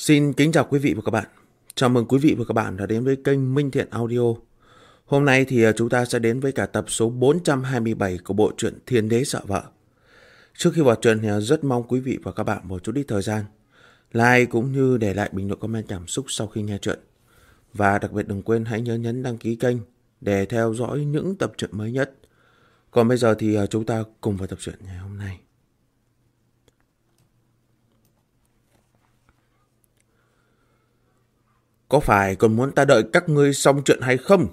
Xin kính chào quý vị và các bạn. Chào mừng quý vị và các bạn đã đến với kênh Minh Thiện Audio. Hôm nay thì chúng ta sẽ đến với cả tập số 427 của bộ truyện Thiên Đế Sợ Vợ. Trước khi vào truyện thì rất mong quý vị và các bạn một chút ít thời gian like cũng như để lại bình luận comment cảm xúc sau khi nghe truyện. Và đặc biệt đừng quên hãy nhớ nhấn đăng ký kênh để theo dõi những tập truyện mới nhất. Còn bây giờ thì chúng ta cùng vào tập truyện ngày hôm nay. Có phải còn muốn ta đợi các ngươi xong chuyện hay không?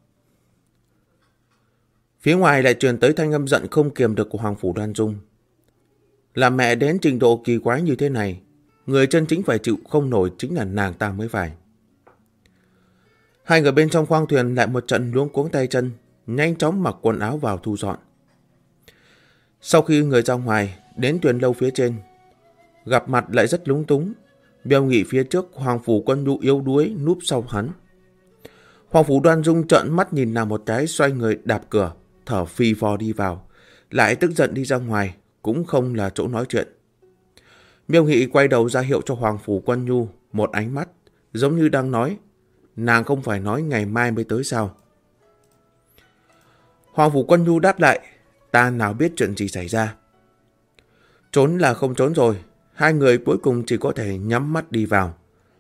Phía ngoài lại truyền tới thanh âm giận không kiềm được của Hoàng Phủ Đoan Dung. Làm mẹ đến trình độ kỳ quái như thế này, người chân chính phải chịu không nổi chính là nàng ta mới phải. Hai người bên trong khoang thuyền lại một trận luống cuống tay chân, nhanh chóng mặc quần áo vào thu dọn. Sau khi người ra ngoài, đến thuyền lâu phía trên, gặp mặt lại rất lúng túng. Bèo Nghị phía trước, Hoàng Phủ Quân Nhu yếu đuối núp sau hắn. Hoàng Phủ Đoan Dung trợn mắt nhìn nàng một cái, xoay người đạp cửa, thở phì phò đi vào, lại tức giận đi ra ngoài, cũng không là chỗ nói chuyện. Bèo Nghị quay đầu ra hiệu cho Hoàng Phủ Quân Nhu một ánh mắt, giống như đang nói, nàng không phải nói ngày mai mới tới sao? Hoàng Phủ Quân Nhu đáp lại, ta nào biết chuyện gì xảy ra. Trốn là không trốn rồi. Hai người cuối cùng chỉ có thể nhắm mắt đi vào.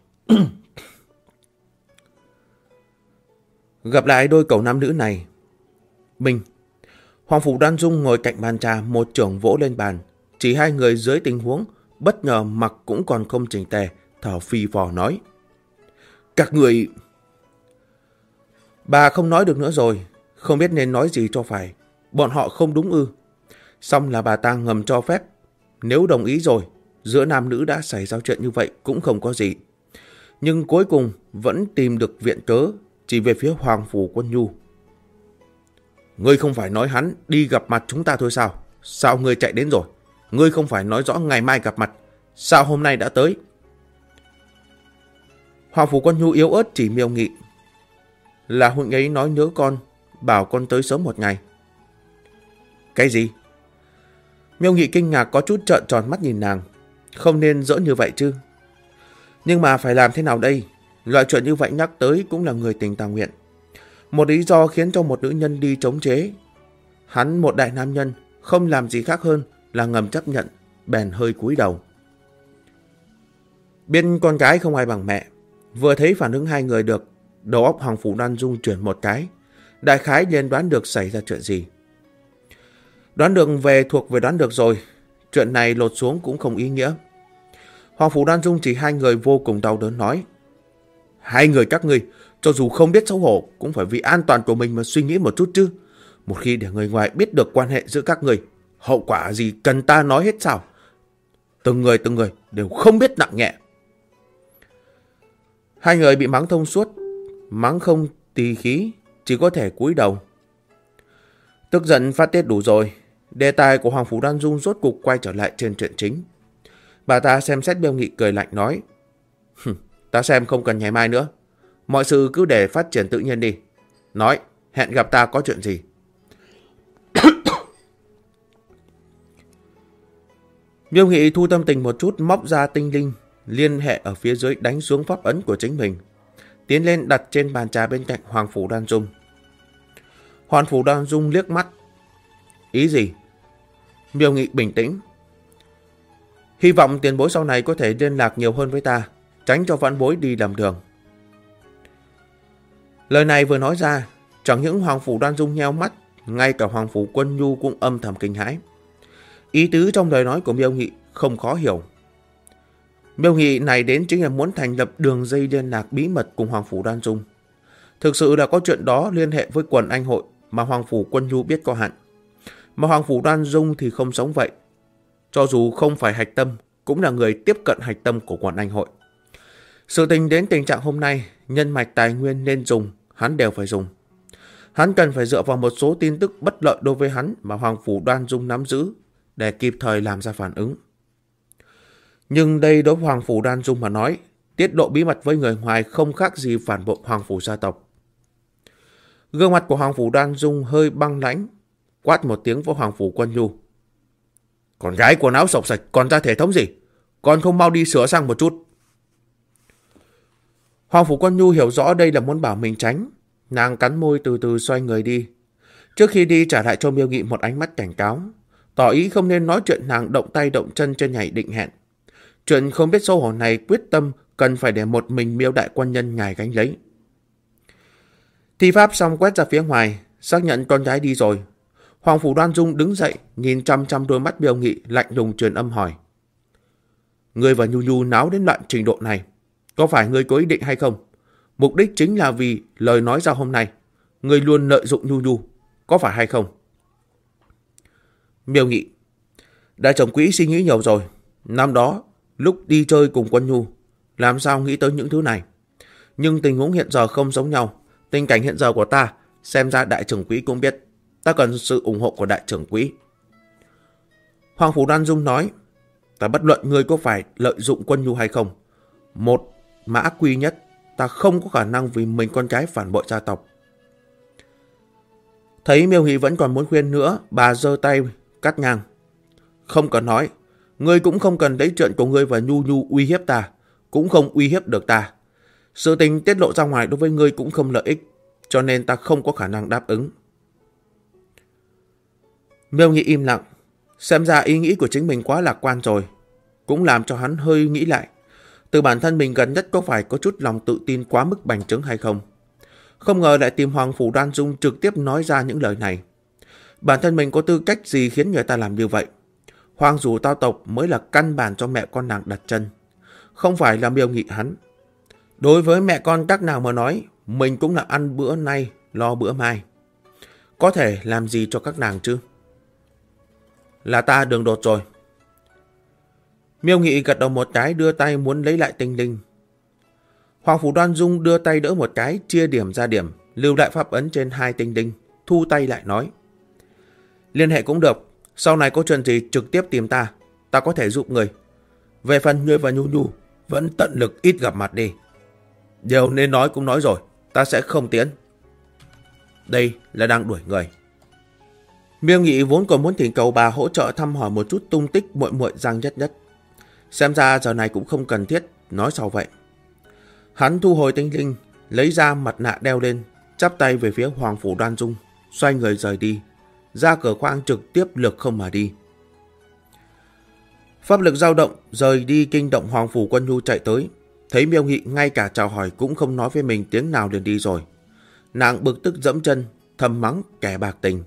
Gặp lại đôi cậu nam nữ này. Minh. Hoàng Phủ Đoan Dung ngồi cạnh bàn trà, một chưởng vỗ lên bàn. Chỉ hai người dưới tình huống bất ngờ mặc cũng còn không chỉnh tề, thở phì phò nói. Các người... Bà không nói được nữa rồi, không biết nên nói gì cho phải. Bọn họ không đúng ư? Xong là bà ta ngầm cho phép. Nếu đồng ý rồi, giữa nam nữ đã xảy ra chuyện như vậy cũng không có gì. Nhưng cuối cùng vẫn tìm được viện cớ, chỉ về phía Hoàng Phủ Quân Nhu. Ngươi không phải nói hắn đi gặp mặt chúng ta thôi sao? Sao ngươi chạy đến rồi? Ngươi không phải nói rõ ngày mai gặp mặt, sao hôm nay đã tới? Hoàng Phủ Quân Nhu yếu ớt chỉ Miêu Nghị. Là huynh ấy nói nhớ con, bảo con tới sớm một ngày. Cái gì? Miêu Nghị kinh ngạc có chút trợn tròn mắt nhìn nàng. Không nên giỡn như vậy chứ. Nhưng mà phải làm thế nào đây? Loại chuyện như vậy nhắc tới cũng là người tình tà nguyện. Một lý do khiến cho một nữ nhân đi chống chế. Hắn một đại nam nhân, không làm gì khác hơn là ngầm chấp nhận, bèn hơi cúi đầu. Biết con gái không ai bằng mẹ. Vừa thấy phản ứng hai người được, đầu óc Hoàng Phủ Đoan Dung chuyển một cái. Đại khái liền đoán được xảy ra chuyện gì. Đoán được thuộc về đoán được rồi. Chuyện này lột xuống cũng không ý nghĩa. Hoàng Phủ Đoan Dung chỉ hai người vô cùng đau đớn nói. Hai người các ngươi, cho dù không biết xấu hổ, cũng phải vì an toàn của mình mà suy nghĩ một chút chứ. Một khi để người ngoài biết được quan hệ giữa các ngươi, hậu quả gì cần ta nói hết sao? Từng người đều không biết nặng nhẹ. Hai người bị mắng thông suốt, mắng không tì khí, chỉ có thể cúi đầu. Tức giận phát tiết đủ rồi. Đề tài của Hoàng Phủ Đoan Dung rốt cục quay trở lại trên chuyện chính. Bà ta xem xét Bèo Nghị cười lạnh nói. Ta xem không cần ngày mai nữa. Mọi sự cứ để phát triển tự nhiên đi. Nói, hẹn gặp ta có chuyện gì? Bèo Nghị thu tâm tình một chút, móc ra tinh linh, liên hệ ở phía dưới đánh xuống pháp ấn của chính mình. Tiến lên đặt trên bàn trà bên cạnh Hoàng Phủ Đoan Dung. Hoàng Phủ Đoan Dung liếc mắt. Ý gì? Miêu Nghị bình tĩnh. Hy vọng tiền bối sau này có thể liên lạc nhiều hơn với ta, tránh cho vãn bối đi lầm đường. Lời này vừa nói ra, chẳng những Hoàng Phủ Đoan Dung nheo mắt, ngay cả Hoàng Phủ Quân Nhu cũng âm thầm kinh hãi. Ý tứ trong lời nói của Miêu Nghị không khó hiểu. Miêu Nghị này đến chính là muốn thành lập đường dây liên lạc bí mật cùng Hoàng Phủ Đoan Dung. Thực sự là có chuyện đó liên hệ với quần anh hội mà Hoàng Phủ Quân Nhu biết có hạn. Mà Hoàng Phủ Đoan Dung thì không sống vậy. Cho dù không phải hạch tâm, cũng là người tiếp cận hạch tâm của quần anh hội. Sự tình đến tình trạng hôm nay, nhân mạch tài nguyên nên dùng, hắn đều phải dùng. Hắn cần phải dựa vào một số tin tức bất lợi đối với hắn mà Hoàng Phủ Đoan Dung nắm giữ để kịp thời làm ra phản ứng. Nhưng đây đối với Hoàng Phủ Đoan Dung mà nói, tiết lộ bí mật với người ngoài không khác gì phản bội Hoàng Phủ gia tộc. Gương mặt của Hoàng Phủ Đoan Dung hơi băng lãnh, quát một tiếng với Hoàng Phủ Quân Nhu. Con gái quần áo sộc sạch còn ra thể thống gì? Còn không mau đi sửa sang một chút. Hoàng Phủ Quân Nhu hiểu rõ đây là muốn bảo mình tránh. Nàng cắn môi từ từ xoay người đi. Trước khi đi trả lại cho Miêu Nghị một ánh mắt cảnh cáo, tỏ ý không nên nói chuyện nàng động tay động chân trên nhảy định hẹn. Chuyện không biết xấu hổ này quyết tâm cần phải để một mình Miêu đại quân nhân ngài gánh lấy. Thi pháp xong quét ra phía ngoài, xác nhận con gái đi rồi. Hoàng Phủ Đoan Dung đứng dậy, nhìn chăm chăm đôi mắt Miêu Nghị, lạnh lùng truyền âm hỏi. Ngươi và Nhu Nhu náo đến loạn trình độ này, có phải ngươi có ý định hay không? Mục đích chính là vì lời nói ra hôm nay, ngươi luôn lợi dụng Nhu Nhu, có phải hay không? Miêu Nghị, đại trưởng quỹ suy nghĩ nhiều rồi. Năm đó, lúc đi chơi cùng Quân Nhu, làm sao nghĩ tới những thứ này? Nhưng tình huống hiện giờ không giống nhau. Tình cảnh hiện giờ của ta, xem ra đại trưởng quỹ cũng biết. Ta cần sự ủng hộ của đại trưởng quỹ. Hoàng Phủ Đoan Dung nói, ta bất luận ngươi có phải lợi dụng Quân Nhu hay không. Một mã quy nhất, ta không có khả năng vì mình con cái phản bội gia tộc. Thấy Miêu Nghị vẫn còn muốn khuyên nữa, bà giơ tay cắt ngang. Không cần nói, ngươi cũng không cần lấy chuyện của ngươi và Nhu Nhu uy hiếp ta, cũng không uy hiếp được ta. Sự tình tiết lộ ra ngoài đối với ngươi cũng không lợi ích, cho nên ta không có khả năng đáp ứng. Miêu Nghị im lặng, xem ra ý nghĩ của chính mình quá lạc quan rồi, cũng làm cho hắn hơi nghĩ lại. Từ bản thân mình gần nhất có phải có chút lòng tự tin quá mức bành trướng hay không? Không ngờ lại tìm Hoàng Phủ Đoan Dung trực tiếp nói ra những lời này. Bản thân mình có tư cách gì khiến người ta làm như vậy? Hoàng Dù Tao Tộc mới là căn bản cho mẹ con nàng đặt chân, không phải là Miêu Nghị hắn. Đối với mẹ con các nàng mà nói, mình cũng là ăn bữa nay, lo bữa mai. Có thể làm gì cho các nàng chứ? Là ta đường đột rồi. Miêu Nghị gật đầu một cái, đưa tay muốn lấy lại tinh linh. Hoàng Phủ Đoan Dung đưa tay đỡ một cái, chia điểm ra điểm, lưu lại pháp ấn trên hai tinh linh, thu tay lại nói. Liên hệ cũng được, sau này có chuyện gì trực tiếp tìm ta, ta có thể giúp người. Về phần ngươi và Nhu Nhu, vẫn tận lực ít gặp mặt đi. Điều nên nói cũng nói rồi, ta sẽ không tiến. Đây là đang đuổi người. Miêu Nghị vốn còn muốn thỉnh cầu bà hỗ trợ thăm hỏi một chút tung tích muội muội Giang Nhất Nhất. Xem ra giờ này cũng không cần thiết, nói sau vậy. Hắn thu hồi tinh linh, lấy ra mặt nạ đeo lên, chắp tay về phía Hoàng Phủ Đoan Dung, xoay người rời đi, ra cửa khoang trực tiếp lược không mà đi. Pháp lực dao động, rời đi kinh động Hoàng Phủ Quân Nhu chạy tới, thấy Miêu Nghị ngay cả chào hỏi cũng không nói với mình tiếng nào liền đi rồi. Nàng bực tức dẫm chân, thầm mắng kẻ bạc tình.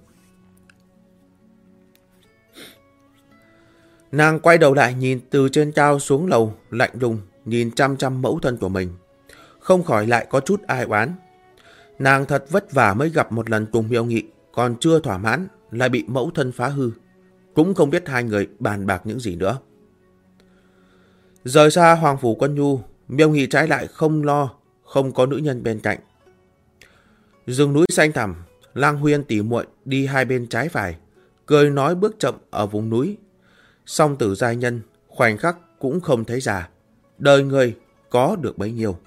Nàng quay đầu lại nhìn từ trên cao xuống lầu, lạnh lùng nhìn chăm chăm mẫu thân của mình, không khỏi lại có chút ai oán. Nàng thật vất vả mới gặp một lần cùng Miêu Nghị, còn chưa thỏa mãn lại bị mẫu thân phá hư, cũng không biết hai người bàn bạc những gì nữa. Rời xa Hoàng Phủ Quân Nhu, Miêu Nghị trái lại không lo, không có nữ nhân bên cạnh. Rừng núi xanh thẳm, Lang Huyên tỉ muội đi hai bên trái phải, cười nói bước chậm ở vùng núi. Song tử giai nhân, khoảnh khắc cũng không thấy già, đời người có được bấy nhiêu.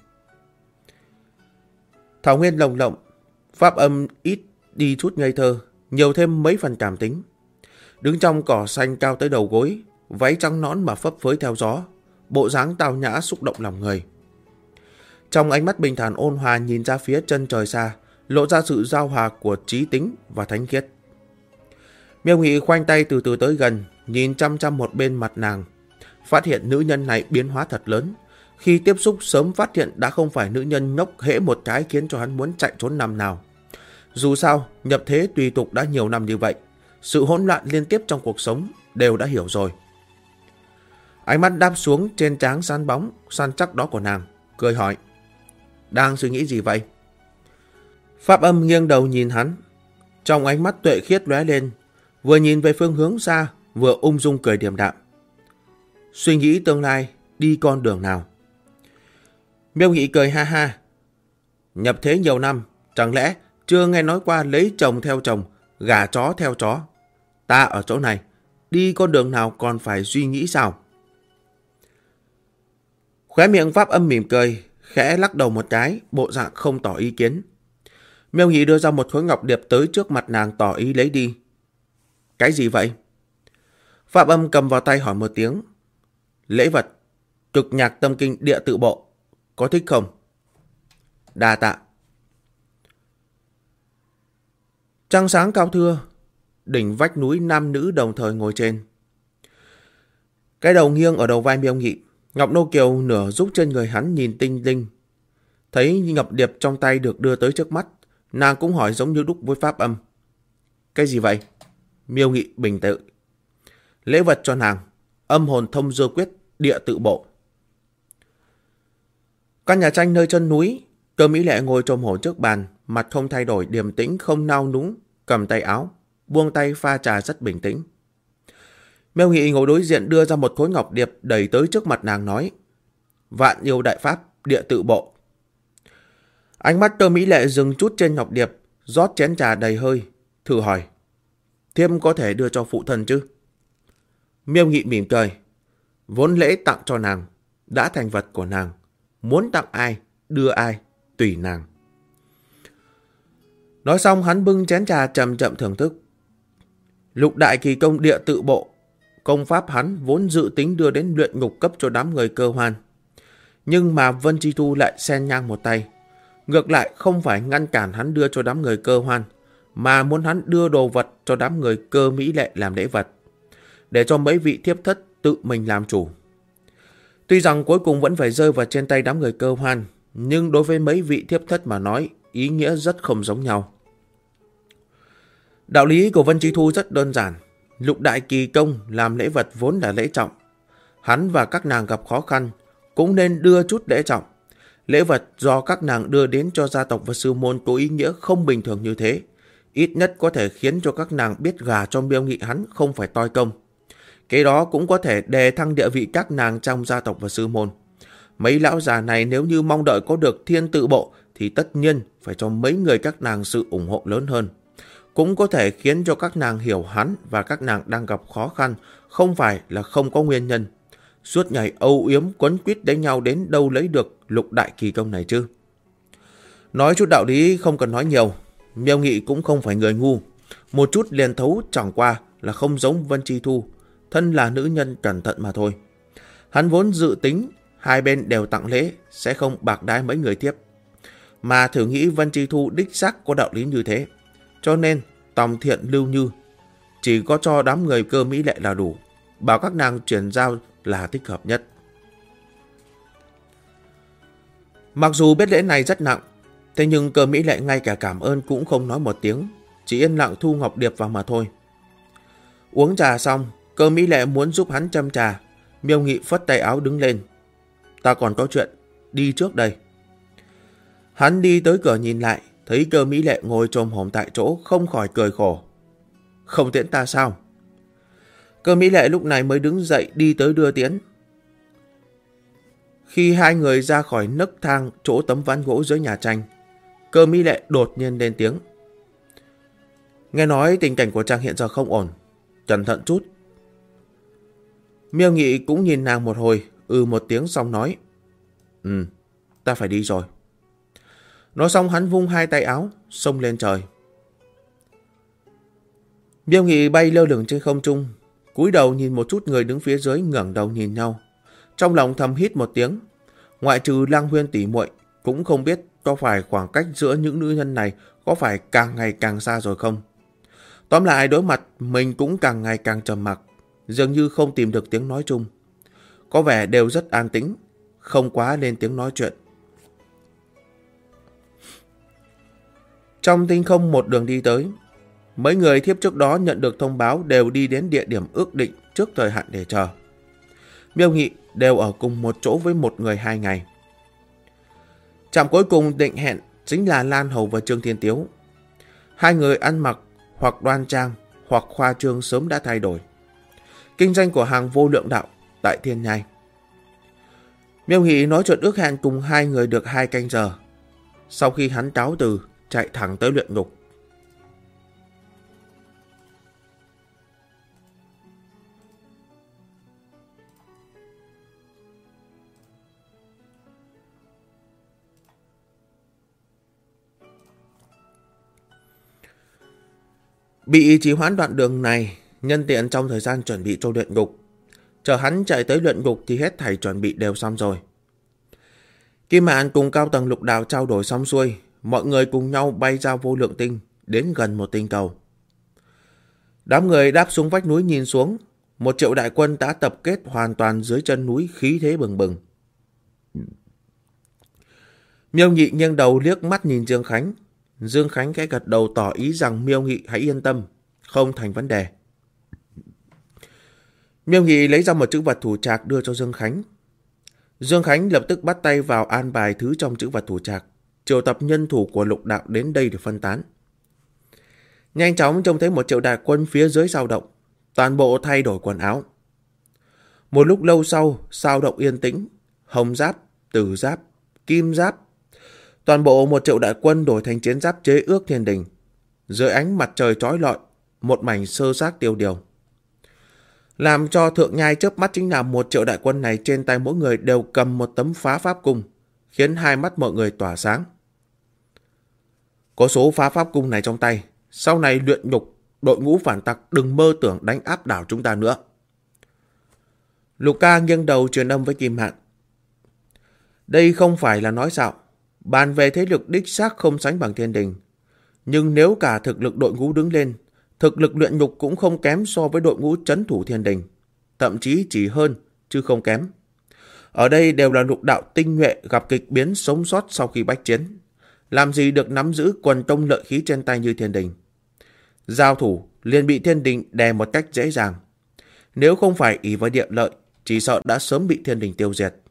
Thảo nguyên lồng lộng, pháp âm ít đi chút ngây thơ, nhiều thêm mấy phần cảm tính. Đứng trong cỏ xanh cao tới đầu gối, váy trắng nõn mà phấp phới theo gió, bộ dáng tao nhã xúc động lòng người. Trong ánh mắt bình thản ôn hòa nhìn ra phía chân trời xa, lộ ra sự giao hòa của trí tính và thánh khiết. Miêu Nghị khoanh tay từ từ tới gần, nhìn chăm chăm một bên mặt nàng, phát hiện nữ nhân này biến hóa thật lớn. Khi tiếp xúc sớm phát hiện đã không phải nữ nhân ngốc hễ một cái khiến cho hắn muốn chạy trốn năm nào. Dù sao, nhập thế tùy tục đã nhiều năm như vậy, sự hỗn loạn liên tiếp trong cuộc sống đều đã hiểu rồi. Ánh mắt đáp xuống trên trán sáng bóng, săn chắc đó của nàng, cười hỏi. Đang suy nghĩ gì vậy? Pháp âm nghiêng đầu nhìn hắn, trong ánh mắt tuệ khiết lóe lên, vừa nhìn về phương hướng xa, vừa ung dung cười điềm đạm. Suy nghĩ tương lai, đi con đường nào? Miêu Nghị cười ha ha. Nhập thế nhiều năm, chẳng lẽ chưa nghe nói qua lấy chồng theo chồng, gả chó theo chó? Ta ở chỗ này, đi con đường nào còn phải suy nghĩ sao? Khóe miệng Pháp âm mỉm cười, khẽ lắc đầu một cái, bộ dạng không tỏ ý kiến. Miêu Nghị đưa ra một khối ngọc điệp tới trước mặt nàng tỏ ý lấy đi. Cái gì vậy? Pháp âm cầm vào tay hỏi một tiếng. Lễ vật, cực nhạc tâm kinh địa tự bộ, có thích không? Đa tạ. Trăng sáng cao thưa, đỉnh vách núi nam nữ đồng thời ngồi trên. Cái đầu nghiêng ở đầu vai Miêu Nghị, Ngọc Nô Kiều nửa rúc trên người hắn nhìn tinh linh. Thấy ngọc điệp trong tay được đưa tới trước mắt, nàng cũng hỏi giống như đúc với Pháp Âm. Cái gì vậy? Miêu Nghị bình tự. Lễ vật cho nàng, âm hồn thông dư quyết, địa tự bộ. Căn nhà tranh nơi chân núi, Cơ Mỹ Lệ ngồi trồm hổm trước bàn, mặt không thay đổi, điềm tĩnh không nao núng, cầm tay áo, buông tay pha trà rất bình tĩnh. Miêu Nghị ngồi đối diện đưa ra một khối ngọc điệp đẩy tới trước mặt nàng nói: Vạn yêu đại pháp, địa tự bộ. Ánh mắt Cơ Mỹ Lệ dừng chút trên ngọc điệp, rót chén trà đầy hơi, thử hỏi: Thiếp có thể đưa cho phụ thân chứ? Miêu Nghị mỉm cười. Vốn lễ tặng cho nàng, đã thành vật của nàng. Muốn tặng ai, đưa ai, tùy nàng. Nói xong hắn bưng chén trà chậm chậm thưởng thức. Lục đại kỳ công địa tự bộ, công pháp hắn vốn dự tính đưa đến luyện ngục cấp cho đám người Cơ Hoan. Nhưng mà Vân Chi Thu lại xen ngang một tay. Ngược lại không phải ngăn cản hắn đưa cho đám người Cơ Hoan, mà muốn hắn đưa đồ vật cho đám người Cơ Mỹ Lệ làm lễ vật, để cho mấy vị thiếp thất tự mình làm chủ. Tuy rằng cuối cùng vẫn phải rơi vào trên tay đám người Cơ Hoan, nhưng đối với mấy vị thiếp thất mà nói, ý nghĩa rất không giống nhau. Đạo lý của Vân Chi Thu rất đơn giản. Lục đại kỳ công làm lễ vật vốn là lễ trọng. Hắn và các nàng gặp khó khăn, cũng nên đưa chút lễ trọng. Lễ vật do các nàng đưa đến cho gia tộc và sư môn có ý nghĩa không bình thường như thế. Ít nhất có thể khiến cho các nàng biết gà cho Miêu Nghị hắn không phải toi công. Cái đó cũng có thể đề thăng địa vị các nàng trong gia tộc và sư môn. Mấy lão già này nếu như mong đợi có được thiên tự bộ thì tất nhiên phải cho mấy người các nàng sự ủng hộ lớn hơn. Cũng có thể khiến cho các nàng hiểu hắn và các nàng đang gặp khó khăn không phải là không có nguyên nhân. Suốt ngày âu yếm quấn quýt đánh nhau đến đâu lấy được lục đại kỳ công này chứ? Nói chút đạo lý không cần nói nhiều. Miêu Nghị cũng không phải người ngu. Một chút liền thấu chẳng qua là không giống Vân Chi Thu. Thân là nữ nhân cẩn thận mà thôi. Hắn vốn dự tính hai bên đều tặng lễ, sẽ không bạc đái mấy người tiếp. Mà thử nghĩ Vân Chi Thu đích xác có đạo lý như thế. Cho nên tòng thiện lưu như, chỉ có cho đám người Cơ Mỹ Lệ là đủ. Bảo các nàng chuyển giao là thích hợp nhất. Mặc dù biết lễ này rất nặng, thế nhưng Cơ Mỹ Lệ ngay cả cảm ơn cũng không nói một tiếng, chỉ yên lặng thu ngọc điệp vào mà thôi. Uống trà xong, Cơ Mỹ Lệ muốn giúp hắn châm trà. Miêu Nghị phất tay áo đứng lên. Ta còn có chuyện, đi trước đây. Hắn đi tới cửa nhìn lại, thấy Cơ Mỹ Lệ ngồi chồm hổm tại chỗ, không khỏi cười khổ. Không tiễn ta sao? Cơ Mỹ Lệ lúc này mới đứng dậy đi tới đưa tiễn. Khi hai người ra khỏi nấc thang chỗ tấm ván gỗ dưới nhà tranh, Cơ Mỹ Lệ đột nhiên lên tiếng. Nghe nói tình cảnh của chàng hiện giờ không ổn, cẩn thận chút. Miêu Nghị cũng nhìn nàng một hồi, một tiếng xong nói. Ta phải đi rồi. Nói xong hắn vung hai tay áo, xông lên trời. Miêu Nghị bay lơ lửng trên không trung, cúi đầu nhìn một chút người đứng phía dưới ngẩng đầu nhìn nhau. Trong lòng thầm hít một tiếng, ngoại trừ Lăng Huyên tỷ muội, cũng không biết có phải khoảng cách giữa những nữ nhân này có phải càng ngày càng xa rồi không. Tóm lại đối mặt mình cũng càng ngày càng trầm mặc, dường như không tìm được tiếng nói chung. Có vẻ đều rất an tĩnh, không quá lên tiếng nói chuyện. Trong tinh không một đường đi tới, mấy người thiếp trước đó nhận được thông báo đều đi đến địa điểm ước định trước thời hạn để chờ. Miêu Nghị đều ở cùng một chỗ với một người 2 ngày. Trạm cuối cùng định hẹn chính là Lan Hầu và Trương Thiên Tiếu. Hai người ăn mặc hoặc đoan trang hoặc khoa trương sớm đã thay đổi. Kinh doanh của hàng vô lượng đạo tại Thiên Nhai. Miêu Nghị nói chuyện ước hẹn cùng hai người được 2 canh giờ. Sau khi hắn cáo từ, chạy thẳng tới luyện ngục. Bị trì hoãn đoạn đường này, nhân tiện trong thời gian chuẩn bị cho luyện ngục. Chờ hắn chạy tới luyện ngục thì hết thảy chuẩn bị đều xong rồi. Kim Mạn cùng cao tầng lục đạo trao đổi xong xuôi, mọi người cùng nhau bay ra vô lượng tinh, đến gần một tinh cầu. Đám người đáp xuống vách núi nhìn xuống, 1 triệu đại quân đã tập kết hoàn toàn dưới chân núi, khí thế bừng bừng. Miêu Nghị nghiêng đầu liếc mắt nhìn Dương Khánh. Dương Khánh khẽ gật đầu tỏ ý rằng Miêu Nghị hãy yên tâm, không thành vấn đề. Miêu Nghị lấy ra một chữ vật thủ trạc đưa cho Dương Khánh. Dương Khánh lập tức bắt tay vào an bài thứ trong chữ vật thủ trạc, triệu tập nhân thủ của lục đạo đến đây để phân tán. Nhanh chóng trông thấy 1 triệu đại quân phía dưới dao động, toàn bộ thay đổi quần áo. Một lúc lâu sau, dao động yên tĩnh, hồng giáp, tử giáp, kim giáp. Toàn bộ 1 triệu đại quân đổi thành chiến giáp chế ước thiên đình. Dưới ánh mặt trời chói lọi, một mảnh sơ xác tiêu điều. Làm cho thượng nhai chớp mắt chính là 1 triệu đại quân này trên tay mỗi người đều cầm một tấm phá pháp cung, khiến hai mắt mọi người tỏa sáng. Có số phá pháp cung này trong tay, sau này luyện nhục, đội ngũ phản tặc đừng mơ tưởng đánh áp đảo chúng ta nữa. Lục Ca nghiêng đầu truyền âm với Kim Mạn. Đây không phải là nói xạo, bàn về thế lực đích xác không sánh bằng thiên đình. Nhưng nếu cả thực lực đội ngũ đứng lên, thực lực luyện nhục cũng không kém so với đội ngũ trấn thủ thiên đình. Thậm chí chỉ hơn, chứ không kém. Ở đây đều là lục đạo tinh nhuệ gặp kịch biến sống sót sau khi bách chiến. Làm gì được nắm giữ quần tông lợi khí trên tay như thiên đình. Giao thủ liền bị thiên đình đè một cách dễ dàng. Nếu không phải ỷ vào địa lợi, chỉ sợ đã sớm bị thiên đình tiêu diệt.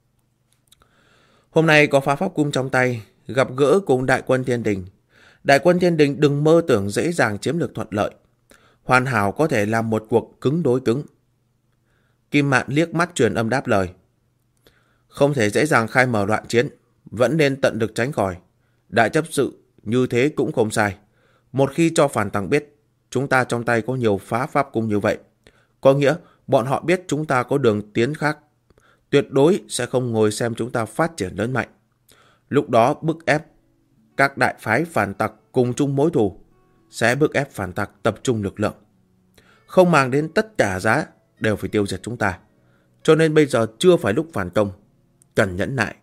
Hôm nay có phá pháp cung trong tay, gặp gỡ cùng đại quân thiên đình. Đại quân thiên đình đừng mơ tưởng dễ dàng chiếm được thuận lợi. Hoàn hảo có thể làm một cuộc cứng đối cứng. Kim Mạn liếc mắt truyền âm đáp lời. Không thể dễ dàng khai mở loạn chiến, vẫn nên tận lực tránh khỏi. Đại chấp sự như thế cũng không sai. Một khi cho phản tặc biết chúng ta trong tay có nhiều phá pháp cung như vậy, có nghĩa bọn họ biết chúng ta có đường tiến khác. Tuyệt đối sẽ không ngồi xem chúng ta phát triển lớn mạnh. Lúc đó bức ép các đại phái phản tặc cùng chung mối thù, sẽ bức ép phản tặc tập trung lực lượng. Không mang đến tất cả giá đều phải tiêu diệt chúng ta. Cho nên bây giờ chưa phải lúc phản công, cần nhẫn nại.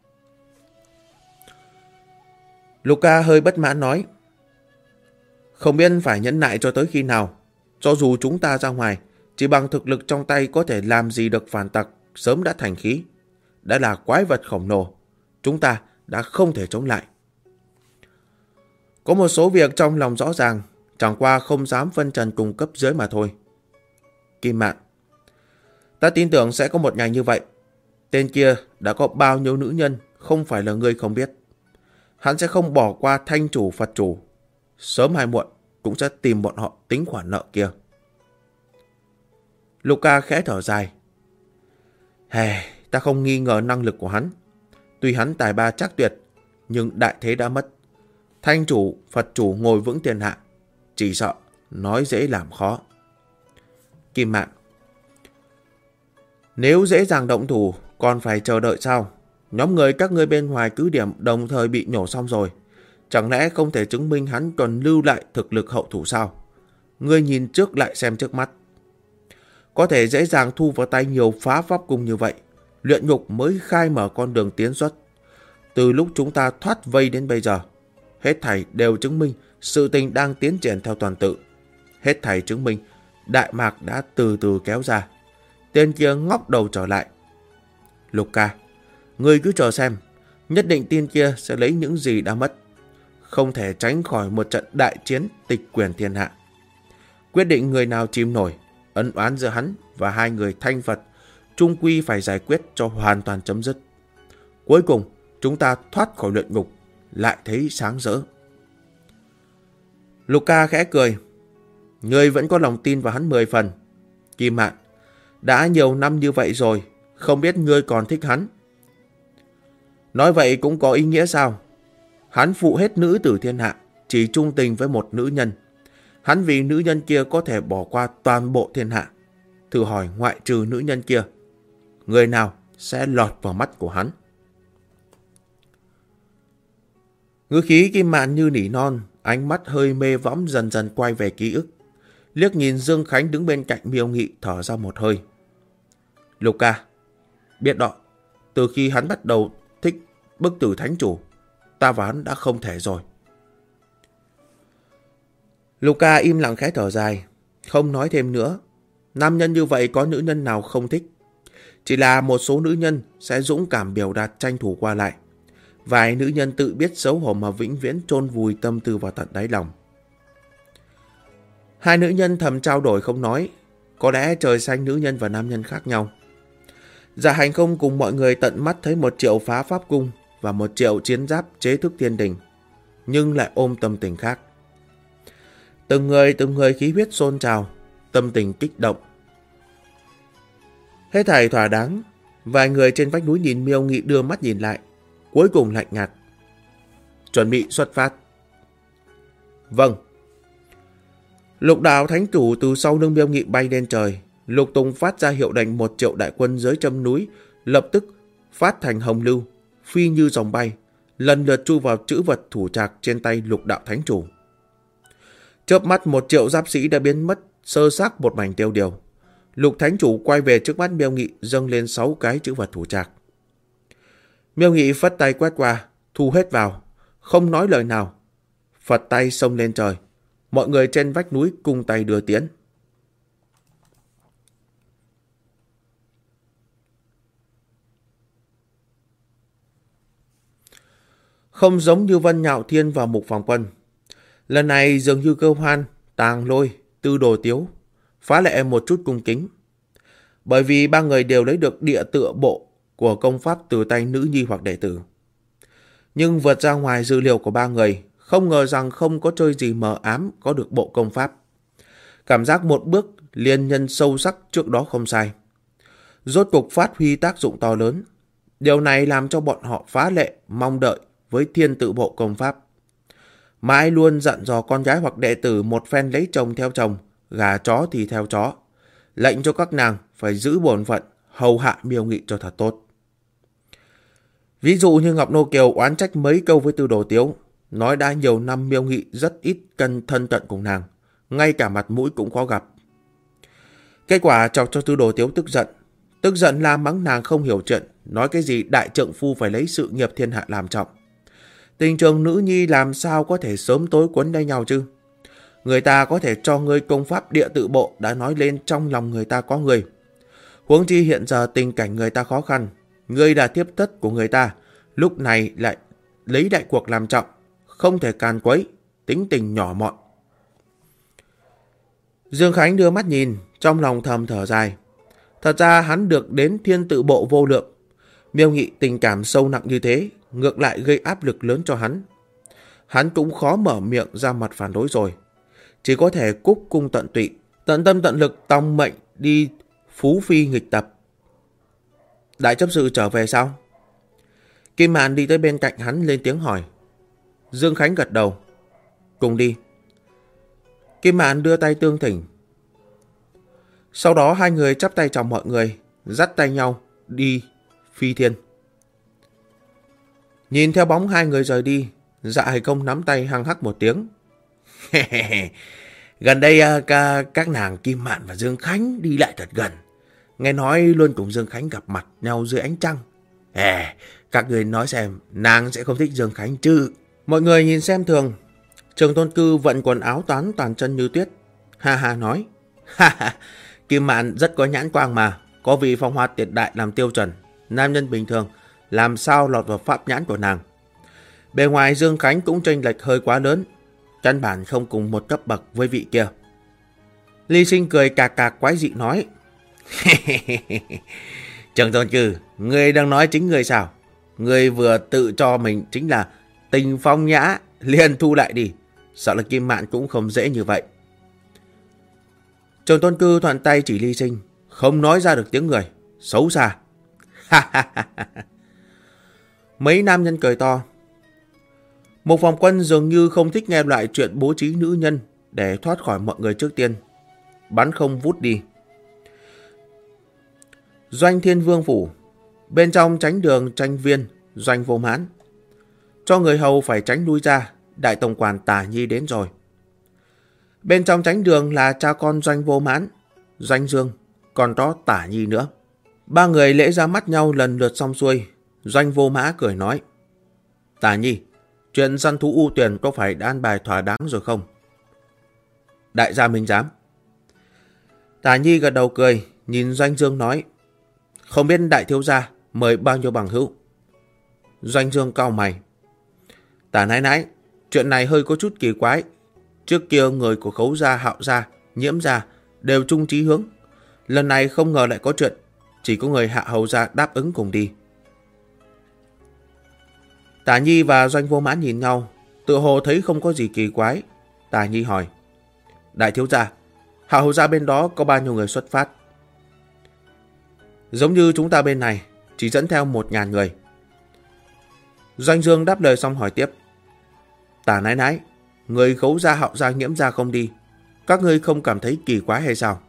Luca hơi bất mãn nói. Không biết phải nhẫn nại cho tới khi nào. Cho dù chúng ta ra ngoài, chỉ bằng thực lực trong tay có thể làm gì được phản tặc sớm đã thành khí. Đã là quái vật khổng lồ, chúng ta đã không thể chống lại. Có một số việc trong lòng rõ ràng, chẳng qua không dám phân trần cùng cấp dưới mà thôi. Kim Mạn. Ta tin tưởng sẽ có một ngày như vậy. Tên kia đã có bao nhiêu nữ nhân, không phải là ngươi không biết. Hắn sẽ không bỏ qua thanh chủ Phật chủ. Sớm hay muộn cũng sẽ tìm bọn họ tính khoản nợ kia. Luca khẽ thở dài. Ta không nghi ngờ năng lực của hắn. Tuy hắn tài ba chắc tuyệt, nhưng đại thế đã mất. Thanh chủ Phật chủ ngồi vững thiên hạ, chỉ sợ nói dễ làm khó. Kim Mạn. Nếu dễ dàng động thủ, còn phải chờ đợi sao? Nhóm người các ngươi bên ngoài cứ điểm đồng thời bị nhổ xong rồi. Chẳng lẽ không thể chứng minh hắn còn lưu lại thực lực hậu thủ sao? Ngươi nhìn trước lại xem trước mắt. Có thể dễ dàng thu vào tay nhiều phá pháp cung như vậy, luyện nhục mới khai mở con đường tiến xuất. Từ lúc chúng ta thoát vây đến bây giờ, hết thảy đều chứng minh sự tình đang tiến triển theo toàn tự. Hết thảy chứng minh Đại Mạc đã từ từ kéo ra. Tên kia ngóc đầu trở lại. Luca, ngươi cứ chờ xem, nhất định tên kia sẽ lấy những gì đã mất. Không thể tránh khỏi một trận đại chiến tịch quyền thiên hạ. Quyết định người nào chìm nổi, ân oán giữa hắn và hai người Thanh Phật chung quy phải giải quyết cho hoàn toàn chấm dứt. Cuối cùng, chúng ta thoát khỏi luyện ngục, lại thấy sáng rỡ. Luca khẽ cười. Ngươi vẫn có lòng tin vào hắn 10 phần. Kim Mạn, đã nhiều năm như vậy rồi, không biết ngươi còn thích hắn. Nói vậy cũng có ý nghĩa sao? Hắn phụ hết nữ tử thiên hạ, chỉ trung tình với một nữ nhân. Hắn vì nữ nhân kia có thể bỏ qua toàn bộ thiên hạ. Thử hỏi ngoại trừ nữ nhân kia, người nào sẽ lọt vào mắt của hắn? Ngữ khí Kim Mạn như nỉ non, ánh mắt hơi mê võng dần dần quay về ký ức. Liếc nhìn Dương Khánh đứng bên cạnh Miêu Nghị thở ra một hơi. Luca, biết đó, từ khi hắn bắt đầu thích bức tử thánh chủ, ta và hắn đã không thể rồi. Luca im lặng khẽ thở dài, không nói thêm nữa. Nam nhân như vậy có nữ nhân nào không thích? Chỉ là một số nữ nhân sẽ dũng cảm biểu đạt tranh thủ qua lại. Vài nữ nhân tự biết xấu hổ mà vĩnh viễn chôn vùi tâm tư vào tận đáy lòng. Hai nữ nhân thầm trao đổi không nói. Có lẽ trời xanh nữ nhân và nam nhân khác nhau. Dạ Hành không cùng mọi người tận mắt thấy 1 triệu phá pháp cung và 1 triệu chiến giáp chế thức thiên đình, nhưng lại ôm tâm tình khác. Từng người khí huyết sôi trào, tâm tình kích động. Hết thảy thỏa đáng, vài người trên vách núi nhìn Miêu Nghị đưa mắt nhìn lại, cuối cùng lạnh nhạt. Chuẩn bị xuất phát. Vâng. Lục đạo thánh chủ từ sau lưng Miêu Nghị bay lên trời. Lục Tùng phát ra hiệu lệnh 1 triệu đại quân dưới chân núi, lập tức phát thành hồng lưu, phi như dòng bay, lần lượt chui vào trữ vật thủ trạc trên tay lục đạo thánh chủ. Chớp mắt 1 triệu giáp sĩ đã biến mất, sơ xác một mảnh tiêu điều. Lục thánh chủ quay về trước mắt Miêu Nghị, dâng lên 6 cái trữ vật thủ trạc. Miêu Nghị phất tay quét qua, thu hết vào, không nói lời nào. Phật tay xông lên trời, mọi người trên vách núi cùng tay đưa tiễn. Không giống như Vân Nhạo Thiên và Mục Phòng Quân, lần này dường như Cơ Hoan, Tàng Lôi, Tư Đồ Tiếu phá lệ một chút cung kính, bởi vì 3 người đều lấy được địa tựa bộ của công pháp từ tay nữ nhi hoặc đệ tử. Nhưng vượt ra ngoài dữ liệu của 3 người, không ngờ rằng không có chơi gì mờ ám có được bộ công pháp. Cảm giác một bước liên nhân sâu sắc trước đó không sai. Rốt cục phát huy tác dụng to lớn. Điều này làm cho bọn họ phá lệ mong đợi với thiên tự bộ công pháp. Mãi luôn dặn dò con gái hoặc đệ tử một phen lấy chồng theo chồng, gà chó thì theo chó. Lệnh cho các nàng phải giữ bổn phận, hầu hạ Miêu Nghị cho thật tốt. Ví dụ như Ngọc Nô Kiều oán trách mấy câu với Tư Đồ Tiếu, nói đã nhiều năm Miêu Nghị rất ít cần thân cận cùng nàng, ngay cả mặt mũi cũng khó gặp. Kết quả chọc cho Tư Đồ Tiếu tức giận la mắng nàng không hiểu chuyện, nói cái gì đại trượng phu phải lấy sự nghiệp thiên hạ làm trọng. Tình trường nữ nhi làm sao có thể sớm tối quấn đay nhau chứ? Người ta có thể cho ngươi công pháp địa tự bộ đã nói lên trong lòng người ta có người. Huống chi hiện giờ tình cảnh người ta khó khăn, ngươi là thiếp thất của người ta, lúc này lại lấy đại cuộc làm trọng, không thể càn quấy, tính tình nhỏ mọn. Dương Khánh đưa mắt nhìn, trong lòng thầm thở dài. Thật ra hắn được đến thiên tự bộ vô lượng. Miêu Nghị tình cảm sâu nặng như thế, ngược lại gây áp lực lớn cho hắn. Hắn cũng khó mở miệng ra mặt phản đối rồi. Chỉ có thể cúc cung tận tụy, tận tâm tận lực tòng mệnh đi phú phi nghịch tập. Đại chấp sự trở về sao? Kim Mạn đi tới bên cạnh hắn lên tiếng hỏi. Dương Khánh gật đầu. Cùng đi. Kim Mạn đưa tay tương thỉnh. Sau đó 2 người chắp tay chào mọi người, dắt tay nhau đi phi thiên. Nhìn theo bóng 2 người rời đi, Dạ Hải Công nắm tay hăng hắc một tiếng. Gần đây các nàng Kim Mạn và Dương Khánh đi lại thật gần. Nghe nói luôn cùng Dương Khánh gặp mặt nhau dưới ánh trăng. Các người nói xem, nàng sẽ không thích Dương Khánh chứ? Mọi người nhìn xem thường. Trường Tôn Cư vận quần áo tán toàn chân như tuyết. Ha ha nói. Kim Mạn rất có nhãn quang mà, có vị phong hoa tuyệt đại làm tiêu chuẩn. Nam nhân bình thường làm sao lọt vào pháp nhãn của nàng. Bề ngoài Dương Khánh cũng chênh lệch hơi quá lớn, căn bản không cùng một cấp bậc với vị kia. Ly Sinh cười cạc cạc quái dị nói. Trường Tôn Cư, ngươi đang nói chính ngươi sao? Ngươi vừa tự cho mình chính là tình phong nhã, liền thu lại đi. Sợ là Kim Mạn cũng không dễ như vậy. Trường Tôn Cư thuận tay chỉ Ly Sinh, không nói ra được tiếng người, xấu xa. Mấy nam nhân cười to. Mục Phòng Quân dường như không thích nghe loại chuyện bố trí nữ nhân để thoát khỏi mọi người trước tiên, bắn không vút đi. Doanh Thiên Vương phủ, bên trong tránh đường tranh viên, Doanh Vô Mãn cho người hầu phải tránh lui ra. Đại tổng quản Tả Nhi đến rồi. Bên trong tránh đường là cha con Doanh Vô Mãn, Doanh Dương, còn có Tả Nhi nữa. 3 người lễ ra mắt nhau lần lượt xong xuôi. Doanh Vô Mã cười nói. Tả Nhi, chuyện săn thú U Tuyền có phải đã an bài thỏa đáng rồi không? Đại gia Minh Giám. Tả Nhi gật đầu cười, nhìn Doanh Dương nói, không biết đại thiếu gia mời bao nhiêu bằng hữu? Doanh Dương cau mày. Tả nãi nãi, chuyện này hơi có chút kỳ quái. Trước kia người của Khấu gia, Hạo gia, Nhiễm gia đều chung chí hướng. Lần này không ngờ lại có chuyện, chỉ có người Hạ Hầu gia đáp ứng cùng đi. Tả Nhi và Doanh Vô Mãn nhìn nhau, tự hồ thấy không có gì kỳ quái. Tả Nhi hỏi, đại thiếu gia, Hạ Hầu gia bên đó có bao nhiêu người xuất phát? Giống như chúng ta bên này, chỉ dẫn theo 1000 người. Doanh Dương đáp lời xong hỏi tiếp, Tả nãi nãi, người Khấu gia, Hạo gia, Nhiễm gia không đi, các ngươi không cảm thấy kỳ quái hay sao?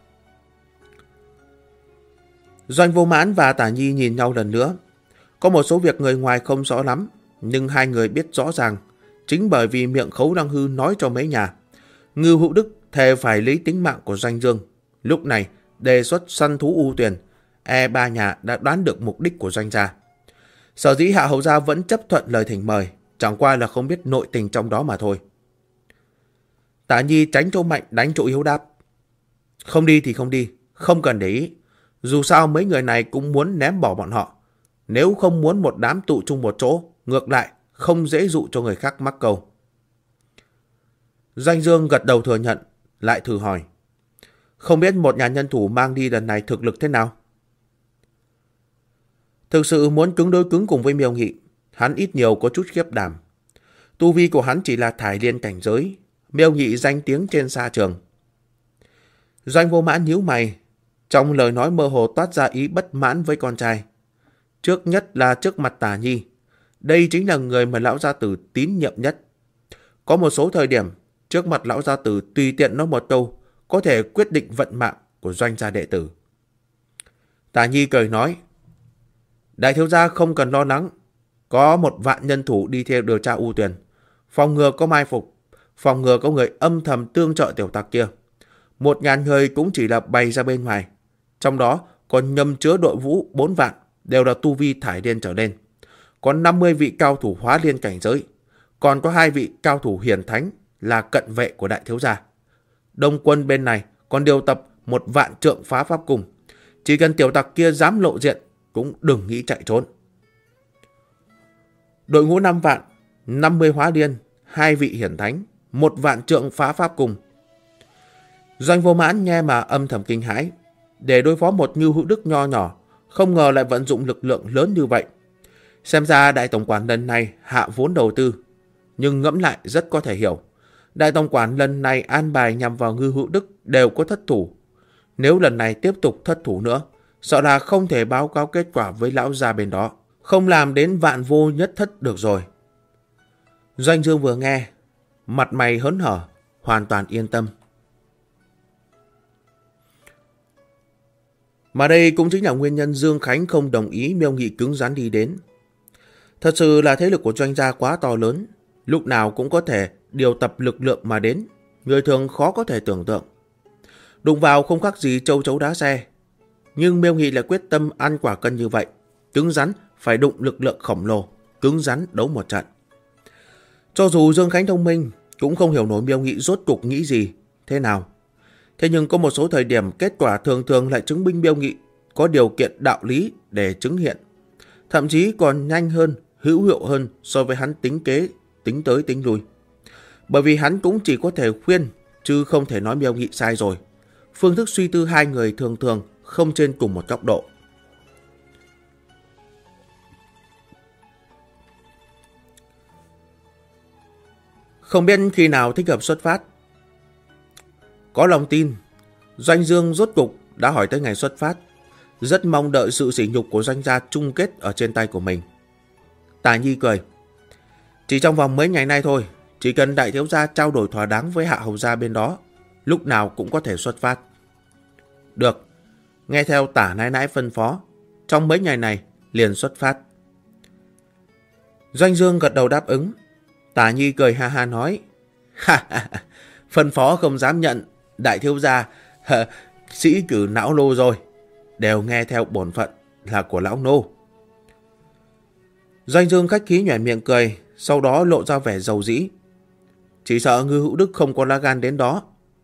Doanh Vô Mãn và Tả Nhi nhìn nhau lần nữa. Có một số việc người ngoài không rõ lắm, nhưng hai người biết rõ ràng. Chính bởi vì miệng Khấu Đăng Hư nói cho mấy nhà, Ngưu Hữu Đức thề phải lấy tính mạng của Doanh Dương. Lúc này đề xuất săn thú U Tuyền, ba nhà đã đoán được mục đích của Doanh gia. Sở dĩ Hạ Hầu gia vẫn chấp thuận lời thỉnh mời, chẳng qua là không biết nội tình trong đó mà thôi. Tả Nhi tránh chỗ mạnh đánh chỗ yếu đáp, không đi thì không đi, không cần để ý. Dù sao mấy người này cũng muốn ném bỏ bọn họ. Nếu không muốn một đám tụ chung một chỗ, ngược lại không dễ dụ cho người khác mắc câu. Doanh Dương gật đầu thừa nhận, lại thử hỏi, không biết một nhà nhân thủ mang đi lần này thực lực thế nào? Thực sự muốn cứng đối cứng cùng với Miêu Nghị, hắn ít nhiều có chút khiếp đảm. Tu vi của hắn chỉ là thải liên cảnh giới, Miêu Nghị danh tiếng trên xa trường. Doanh Vô Mãn nhíu mày, trong lời nói mơ hồ toát ra ý bất mãn với con trai. Trước nhất là trước mặt Tả Nhi, đây chính là người mà lão gia tử tín nhiệm nhất. Có một số thời điểm, trước mặt lão gia tử tùy tiện nói một câu, có thể quyết định vận mạng của Doanh gia đệ tử. Tả Nhi cười nói, đại thiếu gia không cần lo lắng, có 1.000 nhân thủ đi theo điều tra U Tuyền, phòng ngừa có mai phục, phòng ngừa có người âm thầm tương trợ tiểu tặc kia. 1.000 người cũng chỉ là bày ra bên ngoài, trong đó còn nhầm chứa đội vũ 4 vạn, đều là tu vi thải liên trở lên. Còn 50 vị cao thủ hóa liên cảnh giới, còn có 2 vị cao thủ hiển thánh là cận vệ của đại thiếu gia. Đông quân bên này còn điều tập 1.000 trượng phá pháp cung, chỉ cần tiểu tặc kia dám lộ diện cũng đừng nghĩ chạy trốn. Đội ngũ 5 vạn, 50 hóa liên, 2 vị hiển thánh, 1.000 trượng phá pháp cung. Doanh Vô Mãn nghe mà âm thầm kinh hãi. Để đối phó một Ngưu Hữu Đức nho nhỏ, không ngờ lại vận dụng lực lượng lớn như vậy. Xem ra đại tổng quản lần này hạ vốn đầu tư, nhưng ngẫm lại rất có thể hiểu. Đại tổng quản lần này an bài nhằm vào Ngưu Hữu Đức đều có thất thủ. Nếu lần này tiếp tục thất thủ nữa, sợ là không thể báo cáo kết quả với lão gia bên đó, không làm đến vạn vô nhất thất được rồi. Doanh Dương vừa nghe, mặt mày hớn hở, hoàn toàn yên tâm. Mà đây cũng chính là nguyên nhân Dương Khánh không đồng ý Miêu Nghị cứng rắn đi đến. Thật sự là thế lực của Doanh gia quá to lớn, lúc nào cũng có thể điều tập lực lượng mà đến, người thường khó có thể tưởng tượng. Đụng vào không khác gì châu chấu đá xe. Nhưng Miêu Nghị lại quyết tâm ăn quả cân như vậy, cứng rắn phải đụng lực lượng khổng lồ, cứng rắn đấu một trận. Cho dù Dương Khánh thông minh, cũng không hiểu nổi Miêu Nghị rốt cuộc nghĩ gì, thế nào. Thế nhưng có một số thời điểm kết quả thường thường lại chứng minh Miêu Nghị có điều kiện đạo lý để chứng hiện. Thậm chí còn nhanh hơn, hữu hiệu hơn so với hắn tính kế, tính tới tính lui. Bởi vì hắn cũng chỉ có thể khuyên, chứ không thể nói Miêu Nghị sai rồi. Phương thức suy tư hai người thường thường không trên cùng một góc độ. Không biết khi nào thích hợp xuất phát. Có lòng tin, Doanh Dương rốt cục đã hỏi tới ngày xuất phát. Rất mong đợi sự sỉ nhục của Doanh gia chung kết ở trên tay của mình. Tả Nhi cười. Chỉ trong vòng mấy ngày nay thôi, chỉ cần đại thiếu gia trao đổi thỏa đáng với Hạ Hầu gia bên đó, lúc nào cũng có thể xuất phát. Được, nghe theo Tả nãi nãi phân phó, trong mấy ngày này liền xuất phát. Doanh Dương gật đầu đáp ứng. Tả Nhi cười ha ha nói, phân phó không dám nhận, đại thiếu gia sĩ cử não nô rồi, đều nghe theo bổn phận là của lão nô. Doanh Dương khách khí nhoẻn miệng cười, sau đó lộ ra vẻ dầu dĩ. Chỉ sợ Ngư Hữu Đức không có lá gan đến đó.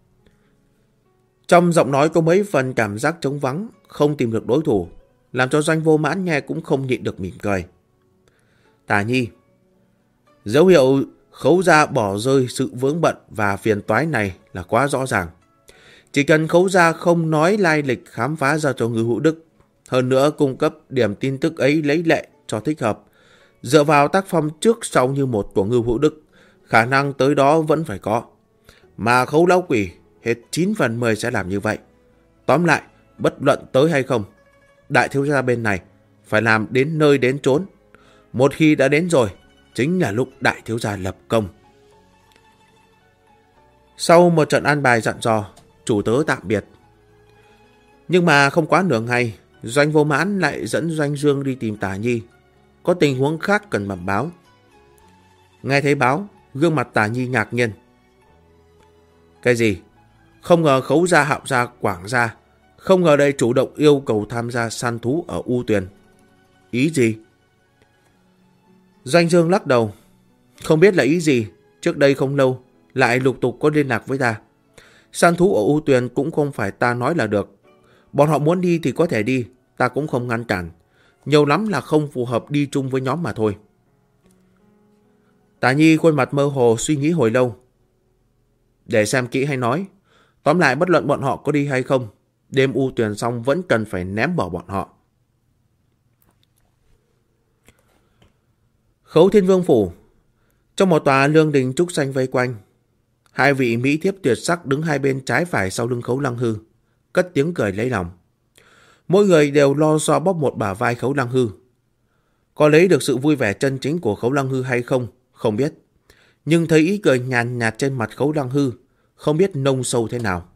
Trong giọng nói có mấy phần cảm giác trống vắng, không tìm được đối thủ, làm cho Doanh Vô Mãn nghe cũng không nhịn được mỉm cười. Tả Nhi, dấu hiệu Khấu gia bỏ rơi sự vướng bận và phiền toái này là quá rõ ràng. Chỉ cần Khấu gia không nói lai lịch khám phá ra cho Ngư Hữu Đức, hơn nữa cung cấp điểm tin tức ấy lấy lệ cho thích hợp, dựa vào tác phong trước sau như một của Ngư Hữu Đức, khả năng tới đó vẫn phải có. Mà Khấu lão quỷ hết 9 phần 10 sẽ làm như vậy. Tóm lại, bất luận tới hay không, đại thiếu gia bên này phải làm đến nơi đến chốn. Một khi đã đến rồi, chính là lúc đại thiếu gia lập công. Sau một trận an bài dặn dò, chủ tớ tạm biệt. Nhưng mà không quá nửa ngày, Doanh Vô Mãn lại dẫn Doanh Dương đi tìm Tả Nhi. Có tình huống khác cần bẩm báo. Nghe thấy báo, gương mặt Tả Nhi ngạc nhiên. Cái gì? Không ngờ Khấu gia, Hạo gia, Quảng gia, không ngờ đây chủ động yêu cầu tham gia săn thú ở U Tuyền. Ý gì? Doanh Dương lắc đầu. Không biết là ý gì, trước đây không lâu lại lục tục có liên lạc với ta. Săn thú ở U Tuyền cũng không phải ta nói là được. Bọn họ muốn đi thì có thể đi, ta cũng không ngăn cản. Nhiều lắm là không phù hợp đi chung với nhóm mà thôi. Tả Nhi khuôn mặt mơ hồ suy nghĩ hồi lâu. Để xem kỹ hay nói. Tóm lại bất luận bọn họ có đi hay không, đêm U Tuyền xong vẫn cần phải ném bỏ bọn họ. Khấu Thiên Vương phủ. Trong một tòa lương đình trúc xanh vây quanh, hai vị mỹ thiếp tuyệt sắc đứng hai bên trái phải sau lưng Khấu Lăng Hư, cất tiếng cười lấy lòng. Mỗi người đều lo xoa bóp một bả vai Khấu Lăng Hư. Có lấy được sự vui vẻ chân chính của Khấu Lăng Hư hay không, không biết. Nhưng thấy ý cười nhàn nhạt trên mặt Khấu Lăng Hư, không biết nông sâu thế nào.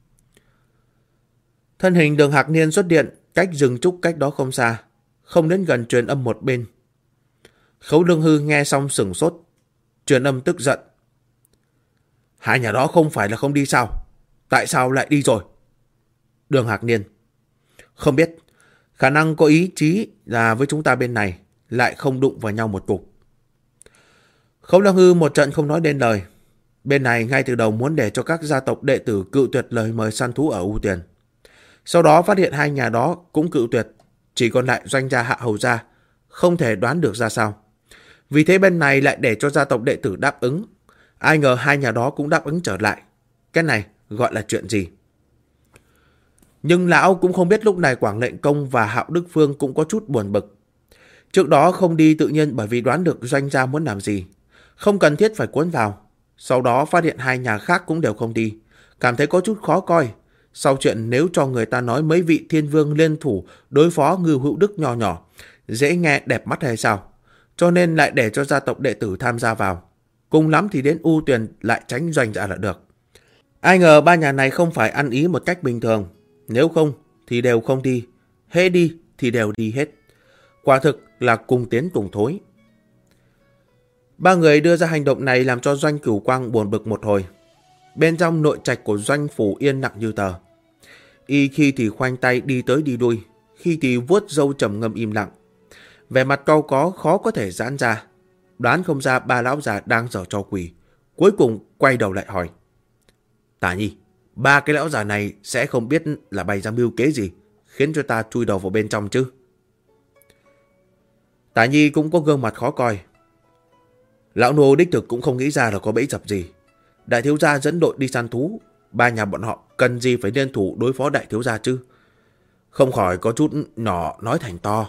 Thân hình Đường Hạc Niên xuất điện, cách rừng trúc cách đó không xa, không đến gần truyền âm một bên. Khấu Lăng Hư nghe xong sửng sốt, truyền âm tức giận. Hai nhà đó không phải là không đi sao? Tại sao lại đi rồi? Đường Hạc Niên. Không biết, khả năng có ý chí là với chúng ta bên này, lại không đụng vào nhau một cục. Khấu Lăng Hư một trận không nói nên lời. Bên này ngay từ đầu muốn để cho các gia tộc đệ tử cự tuyệt lời mời săn thú ở U Tuyền. Sau đó phát hiện hai nhà đó cũng cự tuyệt, chỉ còn lại Doanh gia, Hạ Hầu gia, không thể đoán được ra sao. Vì thế bên này lại để cho gia tộc đệ tử đáp ứng. Ai ngờ hai nhà đó cũng đáp ứng trở lại. Cái này gọi là chuyện gì? Nhưng lão cũng không biết lúc này Quảng Lệnh Công và Hạo Đức Phương cũng có chút buồn bực. Trước đó không đi tự nhiên bởi vì đoán được Doanh gia muốn làm gì, không cần thiết phải cuốn vào. Sau đó phát hiện hai nhà khác cũng đều không đi, cảm thấy có chút khó coi. Sau chuyện nếu cho người ta nói mấy vị thiên vương liên thủ đối phó Ngư Hữu Đức nho nhỏ, dễ nghe đẹp mắt hay sao? Cho nên lại để cho gia tộc đệ tử tham gia vào. Cùng lắm thì đến U Tuyền lại tránh Doanh gia là được. Ai ngờ ba nhà này không phải ăn ý một cách bình thường. Nếu không thì đều không đi, hễ đi thì đều đi hết. Quả thực là cùng tiến cùng thối. Ba người đưa ra hành động này làm cho Doanh Cửu Quang buồn bực một hồi. Bên trong nội trạch của Doanh phủ yên lặng như tờ. Y khi thì khoanh tay đi tới đi lui, khi thì vuốt râu trầm ngâm im lặng. Vẻ mặt cau có khó có thể giãn ra. Đoán không ra ba lão già đang giở trò quỷ. Cuối cùng quay đầu lại hỏi. Tả Nhi, ba cái lão già này sẽ không biết là bày ra mưu kế gì, khiến cho ta chui đầu vào bên trong chứ? Tả Nhi cũng có gương mặt khó coi. Lão nô đích thực cũng không nghĩ ra là có bẫy dập gì. Đại thiếu gia dẫn đội đi săn thú, ba nhà bọn họ cần gì phải liên thủ đối phó đại thiếu gia chứ? Không khỏi có chút nhỏ nói thành to.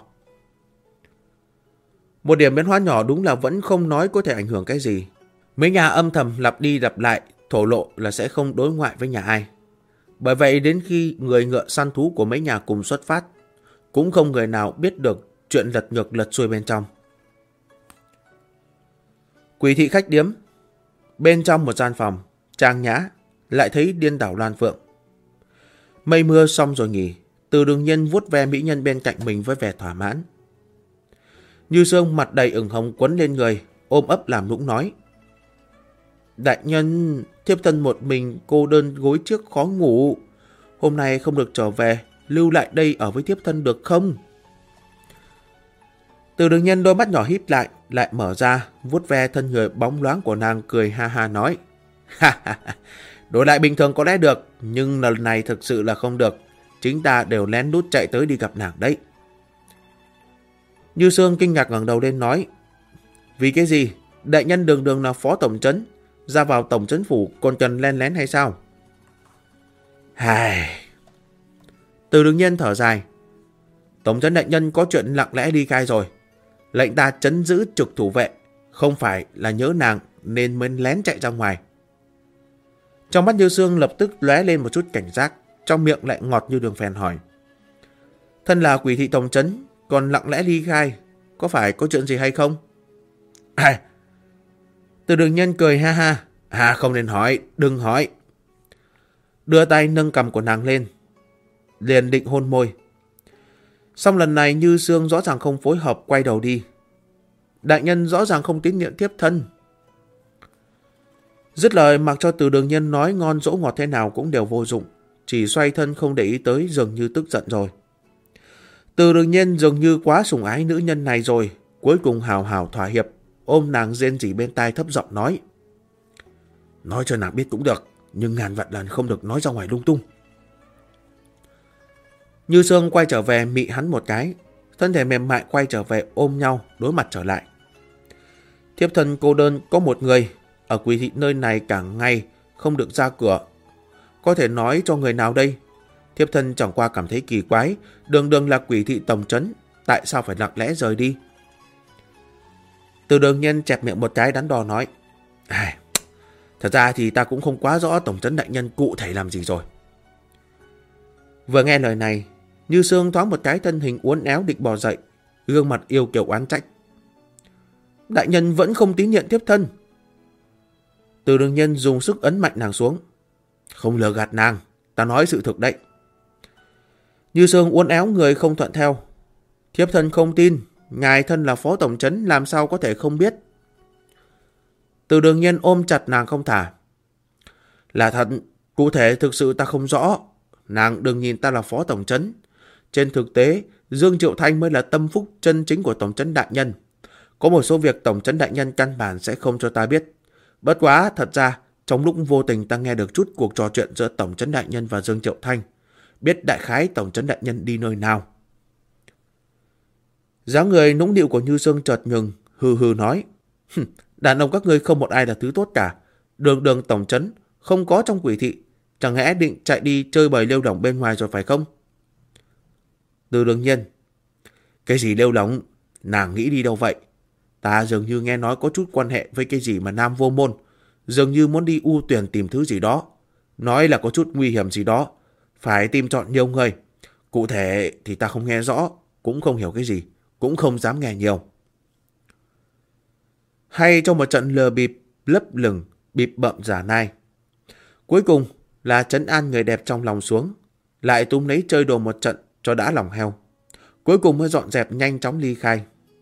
Một điểm biến hóa nhỏ đúng là vẫn không nói có thể ảnh hưởng cái gì. Mấy nhà âm thầm lặp đi lặp lại thổ lộ là sẽ không đối ngoại với nhà ai. Bởi vậy đến khi người ngựa săn thú của mấy nhà cùng xuất phát, cũng không người nào biết được chuyện lật ngược lật xuôi bên trong. Quỷ thị khách điếm. Bên trong một gian phòng trang nhã, lại thấy điên đảo Loan Phượng. Mây mưa xong rồi nghỉ, Từ Đường Nhiên vuốt ve mỹ nhân bên cạnh mình với vẻ thỏa mãn. Như Sương mặt đầy ửng hồng quấn lên người, ôm ấp làm nũng nói. Đại nhân, thiếp thân một mình cô đơn gối trước khó ngủ. Hôm nay không được trở về, lưu lại đây ở với thiếp thân được không? Từ Đường Nhân đôi mắt nhỏ híp lại mở ra, vuốt ve thân người bóng loáng của nàng, cười ha ha nói. Ha ha ha, đổi lại bình thường có lẽ được, nhưng lần này thực sự là không được. Chính ta đều lén lút chạy tới đi gặp nàng đấy. Như Sương kinh ngạc ngẩng đầu lên nói. Vì cái gì? Đại nhân đường đường là phó tổng trấn, ra vào tổng trấn phủ còn cần len lén hay sao? Hài. Từ Đường Nhân thở dài. Tổng trấn đại nhân có chuyện lặng lẽ ly khai rồi. Lệnh ta trấn giữ trực thủ vệ, không phải là nhớ nàng nên mới lén chạy ra ngoài. Trong mắt Như Sương lập tức lóe lên một chút cảnh giác, trong miệng lại ngọt như đường phèn hỏi. Thân là quỷ thị tổng trấn, còn lặng lẽ ly khai, có phải có chuyện gì hay không? Từ Đường Nhân cười ha ha. Không nên hỏi, đừng hỏi. Đưa tay nâng cằm của nàng lên, liền định hôn môi. Xong lần này Như Sương rõ ràng không phối hợp, quay đầu đi. Đại nhân rõ ràng không tín nhiệm thiếp thân. Dứt lời, mặc cho Từ Đường Nhân nói ngon dỗ ngọt thế nào cũng đều vô dụng, chỉ xoay thân không để ý tới, dường như tức giận rồi. Từ Đường Nhân dường như quá sủng ái nữ nhân này rồi, cuối cùng hào hào thỏa hiệp, ôm nàng rên rỉ bên tai thấp giọng nói. Nói cho nàng biết cũng được, nhưng ngàn vạn lần không được nói ra ngoài lung tung. Như Sương quay trở về mị hắn một cái, thân thể mềm mại quay trở về ôm nhau, đối mặt trở lại. Thiếp thân cô đơn có một người, ở quỷ thị nơi này cả ngày không được ra cửa. Có thể nói cho người nào đây? Thiếp thân chẳng qua cảm thấy kỳ quái, đường đường là quỷ thị tổng trấn, tại sao phải lặng lẽ rời đi? Từ Đường Nhân chẹp miệng một cái đắn đo nói. Thật ra thì ta cũng không quá rõ tổng trấn đại nhân cụ thể làm gì rồi. Vừa nghe lời này, Như Sương thoáng một cái thân hình uốn éo định bò dậy, gương mặt yêu kiều oán trách. Đại nhân vẫn không tín nhiệm thiếp thân. Từ Đường Nhân dùng sức ấn mạnh nàng xuống. Không lừa gạt nàng, ta nói sự thực đấy. Như Sương uốn éo người không thuận theo. Thiếp thân không tin, ngài thân là phó tổng trấn làm sao có thể không biết. Từ Đường Nhân ôm chặt nàng không thả. Là thật, cụ thể thực sự ta không rõ. Nàng đừng nhìn ta là phó tổng trấn. Trên thực tế, Dương Triệu Thanh mới là tâm phúc chân chính của tổng trấn đại nhân. Có một số việc tổng trấn đại nhân căn bản sẽ không cho ta biết. Bất quá, thật ra, trong lúc vô tình ta nghe được chút cuộc trò chuyện giữa tổng trấn đại nhân và Dương Triệu Thanh. Biết đại khái tổng trấn đại nhân đi nơi nào. Dáng người nũng nịu của Như Sương chợt ngừng, hừ hừ nói. Đàn ông các ngươi không một ai là thứ tốt cả. Đường đường tổng trấn không có trong quỷ thị, chẳng lẽ định chạy đi chơi bời lêu lỏng bên ngoài rồi phải không? Từ Đường Nhân. Cái gì lêu lỏng? Nàng nghĩ đi đâu vậy? Ta dường như nghe nói có chút quan hệ với cái gì mà Nam Vô Môn, dường như muốn đi U Tuyển tìm thứ gì đó. Nói là có chút nguy hiểm gì đó, phải tìm chọn nhiều người. Cụ thể thì ta không nghe rõ, cũng không hiểu cái gì, cũng không dám nghe nhiều. Hay trong một trận lừa bịp lấp lửng, bịp bợm giả nai. Cuối cùng là trấn an người đẹp trong lòng xuống, lại túm lấy chơi đùa một trận cho đã lòng heo. Cuối cùng mới dọn dẹp nhanh chóng ly khai.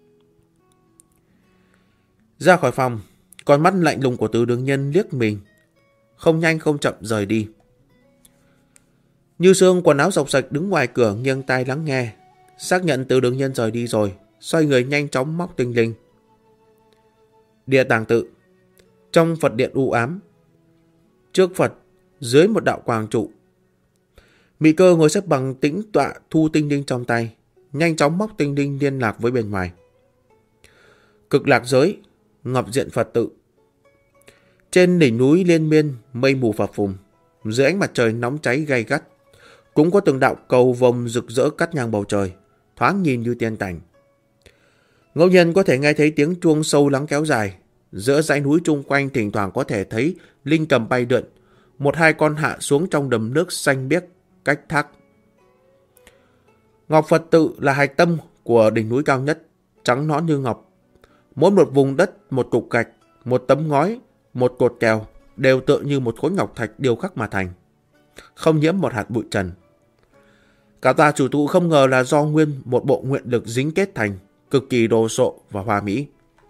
Ra khỏi phòng, con mắt lạnh lùng của Từ Đường Nhân liếc mình, không nhanh không chậm rời đi. Như Sương quần áo rộc rạch đứng ngoài cửa nghiêng tai lắng nghe, xác nhận Từ Đường Nhân rời đi rồi, xoay người nhanh chóng móc tinh linh. Địa tàng tự, trong Phật điện u ám, trước Phật dưới một đạo quang trụ. Mị Cơ ngồi xếp bằng tĩnh tọa thu tinh linh trong tay, nhanh chóng móc tinh linh liên lạc với bên ngoài. Cực lạc giới, ngọc diện Phật tự. Trên đỉnh núi liên miên, mây mù phập phùng, dưới ánh mặt trời nóng cháy gay gắt, cũng có từng đạo cầu vồng rực rỡ cắt ngang bầu trời, thoáng nhìn như tiên cảnh. Ngẫu nhiên có thể nghe thấy tiếng chuông sâu lắng kéo dài, giữa dãy núi chung quanh thỉnh thoảng có thể thấy linh cầm bay lượn, một hai con hạ xuống trong đầm nước xanh biếc cách thác. Ngọc Phật tự là hạch tâm của đỉnh núi cao nhất, trắng nõn như ngọc. Mỗi một vùng đất, một cục gạch, một tấm ngói, một cột kèo đều tựa như một khối ngọc thạch điêu khắc mà thành, không nhiễm một hạt bụi trần. Cả tòa chủ tụ không ngờ là do nguyên một bộ nguyện lực dính kết thành, cực kỳ đồ sộ và hoa mỹ.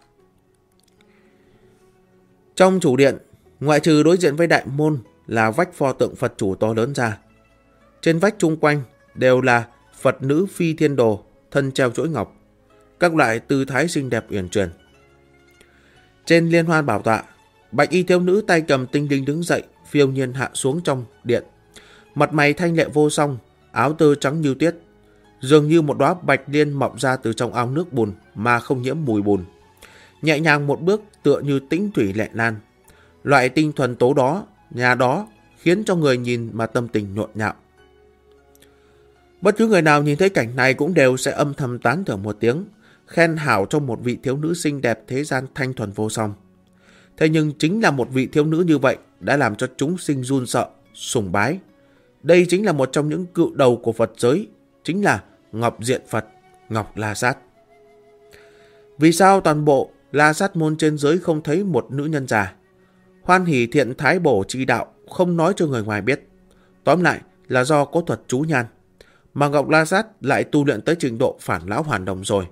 Trong chủ điện, ngoại trừ đối diện với đại môn là vách pho tượng Phật chủ to lớn ra, trên vách chung quanh đều là Phật nữ Phi Thiên Đồ thân treo chuỗi ngọc, các loại tư thái xinh đẹp uyển chuyển. Trên liên hoan bảo tọa, bạch y thiếu nữ tay cầm tinh linh đứng dậy, phiêu nhiên hạ xuống trong điện. Mặt mày thanh lệ vô song, áo tơ trắng như tuyết, dường như một đóa bạch liên mọc ra từ trong ao nước bùn mà không nhiễm mùi bùn. Nhẹ nhàng một bước tựa như tĩnh thủy lệ lan. Loại tinh thuần tố đó, nhà đó khiến cho người nhìn mà tâm tình nhộn nhạo. Bất cứ người nào nhìn thấy cảnh này cũng đều sẽ âm thầm tán thưởng một tiếng, khen hảo cho một vị thiếu nữ xinh đẹp thế gian thanh thuần vô song. Thế nhưng chính là một vị thiếu nữ như vậy đã làm cho chúng sinh run sợ, sùng bái. Đây chính là một trong những cự đầu của Phật giới, chính là Ngọc Diện Phật, Ngọc La Sát. Vì sao toàn bộ La Sát môn trên giới không thấy một nữ nhân già? Hoan hỷ thiện thái bổ chi đạo, không nói cho người ngoài biết. Tóm lại là do có thuật chú nhan, mà Ngọc La Sát lại tu luyện tới trình độ phản lão hoàn đồng rồi.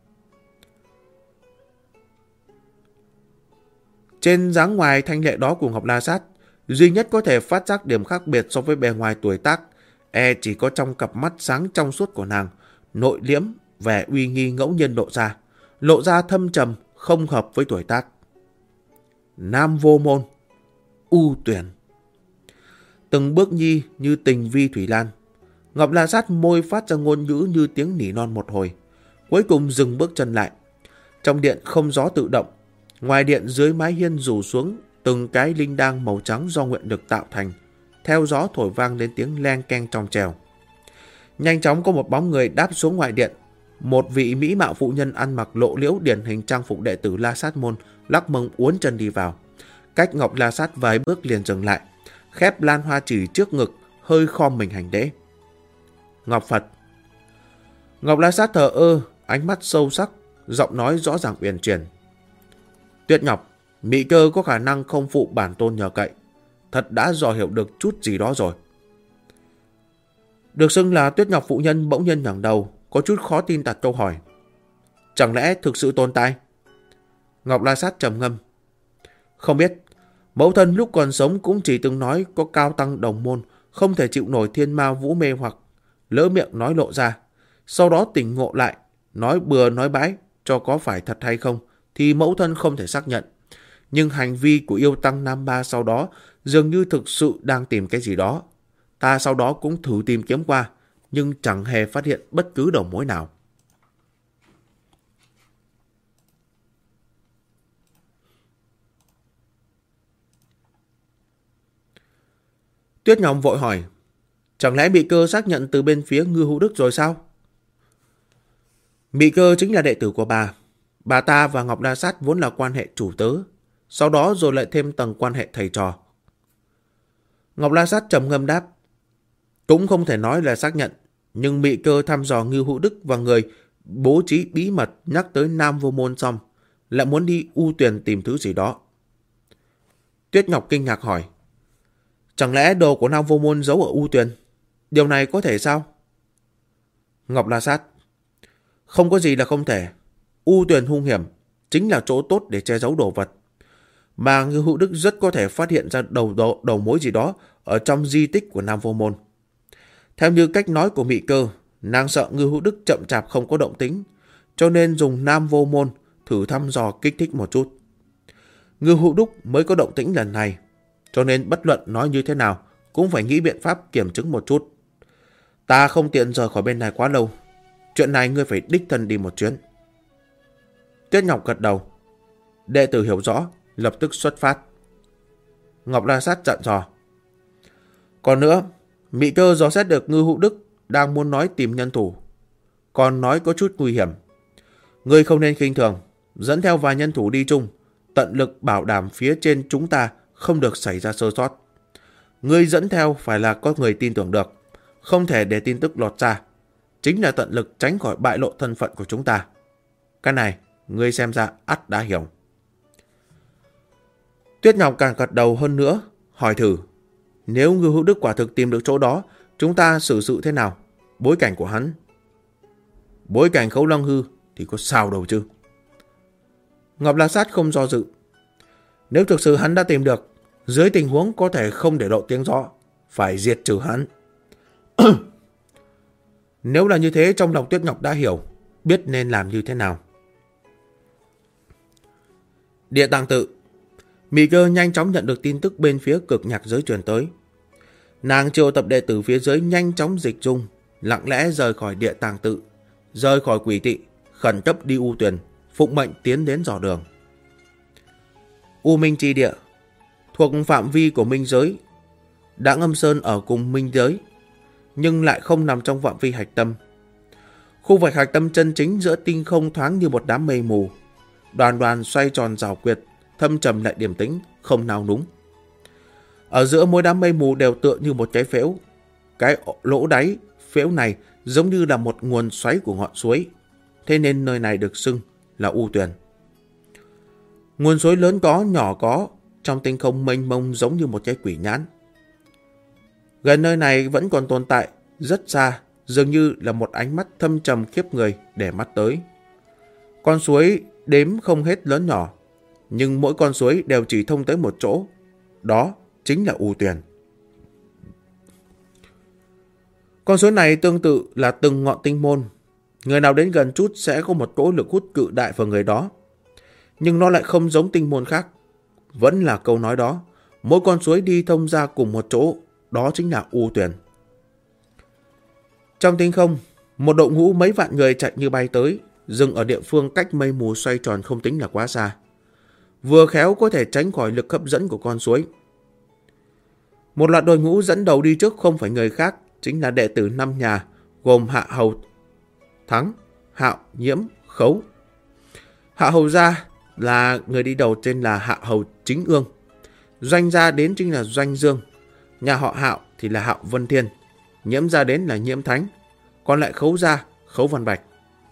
Trên dáng ngoài thanh lệ đó của Ngọc La Sát, duy nhất có thể phát giác điểm khác biệt so với bề ngoài tuổi tác, chỉ có trong cặp mắt sáng trong suốt của nàng, nội liễm, vẻ uy nghi ngẫu nhiên lộ ra thâm trầm, không hợp với tuổi tác. Nam vô môn, u tuyển. Từng bước nhi như tình vi thủy lan. Ngọc La Sát môi phát ra ngôn ngữ như tiếng nỉ non một hồi, cuối cùng dừng bước chân lại. Trong điện không gió tự động, ngoài điện dưới mái hiên rủ xuống từng cái linh đăng màu trắng do nguyện lực tạo thành, theo gió thổi vang lên tiếng len keng trong trèo. Nhanh chóng có một bóng người đáp xuống ngoài điện. Một vị mỹ mạo phụ nhân ăn mặc lộ liễu điển hình trang phục đệ tử La Sát môn, lắc mông uốn chân đi vào. Cách Ngọc La Sát vài bước liền dừng lại, khép lan hoa chỉ trước ngực, hơi khom mình hành lễ. Ngọc Phật. Ngọc La Sát thờ ơ, ánh mắt sâu sắc, giọng nói rõ ràng uyển chuyển. Tuyết Ngọc, Mị Cơ có khả năng không phụ bản tôn nhờ cậy, thật đã dò hiểu được chút gì đó rồi. Được xưng là Tuyết Ngọc phụ nhân bỗng nhiên ngẩng đầu, có chút khó tin đặt câu hỏi. Chẳng lẽ thực sự tồn tại? Ngọc La Sát trầm ngâm. Không biết, mẫu thân lúc còn sống cũng chỉ từng nói có cao tăng đồng môn không thể chịu nổi thiên ma vũ mê hoặc, lỡ miệng nói lộ ra. Sau đó tỉnh ngộ lại, nói bừa nói bãi, cho có phải thật hay không thì mẫu thân không thể xác nhận. Nhưng hành vi của yêu tăng Nam Ba sau đó dường như thực sự đang tìm cái gì đó. Ta sau đó cũng thử tìm kiếm qua, nhưng chẳng hề phát hiện bất cứ đầu mối nào. Tuyết Ngọc vội hỏi, chẳng lẽ Mị Cơ xác nhận từ bên phía Ngư Hữu Đức rồi sao? Mị Cơ chính là đệ tử của bà. Bà ta và Ngọc La Sát vốn là quan hệ chủ tớ, sau đó rồi lại thêm tầng quan hệ thầy trò. Ngọc La Sát trầm ngâm đáp, cũng không thể nói là xác nhận, nhưng Mị Cơ thăm dò Ngưu Hữu Đức và người bố trí bí mật nhắc tới Nam Vô Môn xong, lại muốn đi U Tuyền tìm thứ gì đó. Tuyết Ngọc kinh ngạc hỏi, chẳng lẽ đồ của Nam Vô Môn giấu ở U Tuyền? Điều này có thể sao? Ngọc La Sát, không có gì là không thể. U Tuyền hung hiểm, chính là chỗ tốt để che giấu đồ vật. Mà Ngưu Hữu Đức rất có thể phát hiện ra đầu mối gì đó ở trong di tích của Nam Vô Môn. Theo như cách nói của Mị Cơ, nàng sợ Ngưu Hữu Đức chậm chạp không có động tĩnh, cho nên dùng Nam Vô Môn thử thăm dò kích thích một chút. Ngưu Hữu Đức mới có động tĩnh lần này, cho nên bất luận nói như thế nào cũng phải nghĩ biện pháp kiểm chứng một chút. Ta không tiện rời khỏi bên này quá lâu, chuyện này ngươi phải đích thân đi một chuyến. Tuyết Ngọc gật đầu. Đệ tử hiểu rõ, lập tức xuất phát. Ngọc La Sát dặn dò. Còn nữa, Mị Cơ dò xét được Ngưu Hữu Đức đang muốn nói tìm nhân thủ, còn nói có chút nguy hiểm. Ngươi không nên khinh thường, dẫn theo vài nhân thủ đi chung, tận lực bảo đảm phía trên chúng ta không được xảy ra sơ sót. Ngươi dẫn theo phải là có người tin tưởng được, không thể để tin tức lọt ra, chính là tận lực tránh khỏi bại lộ thân phận của chúng ta. Cái này, ngươi xem ra ắt đã hiểu. Tuyết Ngọc càng gật đầu hơn nữa, hỏi thử. Nếu Ngưu Hữu Đức quả thực tìm được chỗ đó, chúng ta xử sự thế nào? Bối cảnh của hắn. Bối cảnh Khấu Long Hư thì có sao đâu chứ. Ngọc La Sát không do dự. Nếu thực sự hắn đã tìm được, dưới tình huống có thể không để lộ tiếng gió, phải diệt trừ hắn. Nếu là như thế, trong lòng Tuyết Ngọc đã hiểu. biết nên làm như thế nào. Địa Tàng Tự. Mị Cơ nhanh chóng nhận được tin tức bên phía cực nhạc giới truyền tới. Nàng triệu tập đệ tử phía dưới nhanh chóng dịch dung, lặng lẽ rời khỏi Địa Tàng Tự, rời khỏi Quỷ Tị, khẩn cấp đi U Tuyền, phụng mệnh tiến đến dò đường. U Minh Chi Địa thuộc phạm vi của Minh giới. Đãng Âm Sơn ở cùng Minh giới, nhưng lại không nằm trong phạm vi hạch tâm. Khu vực hạch tâm chân chính giữa tinh không thoáng như một đám mây mù, đoàn đoàn xoay tròn rào quyệt, thâm trầm lại điềm tĩnh, không nào núng. Ở giữa mỗi đám mây mù đều tựa như một cái phễu. Cái lỗ đáy phễu này giống như là một nguồn xoáy của ngọn suối, thế nên nơi này được xưng là U Tuyền. Nguồn suối lớn có, nhỏ có, trong tinh không mênh mông giống như một cái quỷ nhãn. Gần nơi này vẫn còn tồn tại, rất xa, dường như là một ánh mắt thâm trầm khiếp người để mắt tới. Con suối đếm không hết lớn nhỏ, nhưng mỗi con suối đều chỉ thông tới một chỗ, đó chính là U Tuyền. Con suối này tương tự là từng ngọn tinh môn, người nào đến gần chút sẽ có một cỗ lực hút cự đại vào người đó. Nhưng nó lại không giống tinh môn khác. Vẫn là câu nói đó, mỗi con suối đi thông ra cùng một chỗ, đó chính là U Tuyền. Trong tinh không, một đội ngũ mấy vạn người chạy như bay tới, dừng ở địa phương cách mây mù xoay tròn không tính là quá xa. Vừa khéo có thể tránh khỏi lực hấp dẫn của con suối. Một loạt đội ngũ dẫn đầu đi trước không phải người khác, chính là đệ tử 5 nhà, gồm Hạ Hầu, Thắng, Hạo, Nhiễm, Khấu. Hạ Hầu gia là người đi đầu tên là Hạ Hầu Chính Ương. Doanh gia đến chính là Doanh Dương. Nhà họ Hạo thì là Hạo Vân Thiên. Nhiễm gia đến là Nhiễm Thánh. Còn lại Khấu gia, Khấu Văn Bạch.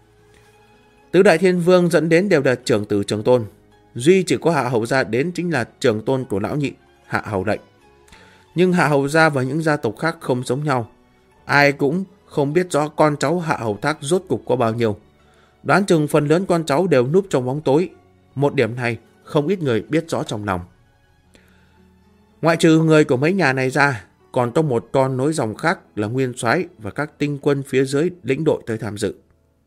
Tứ đại thiên vương dẫn đến đều là trưởng tử trưởng tôn. Duy chỉ có Hạ Hầu gia đến chính là trưởng tôn của lão nhị, Hạ Hầu Lệnh. Nhưng Hạ Hầu gia và những gia tộc khác không giống nhau. Ai cũng không biết rõ con cháu Hạ Hầu Thác rốt cục có bao nhiêu. Đoán chừng phần lớn con cháu đều núp trong bóng tối. Một điểm này không ít người biết rõ trong lòng. Ngoại trừ người của mấy nhà này ra, còn có một con nối dòng khác là Nguyên Soái và các tinh quân phía dưới lĩnh đội tới tham dự.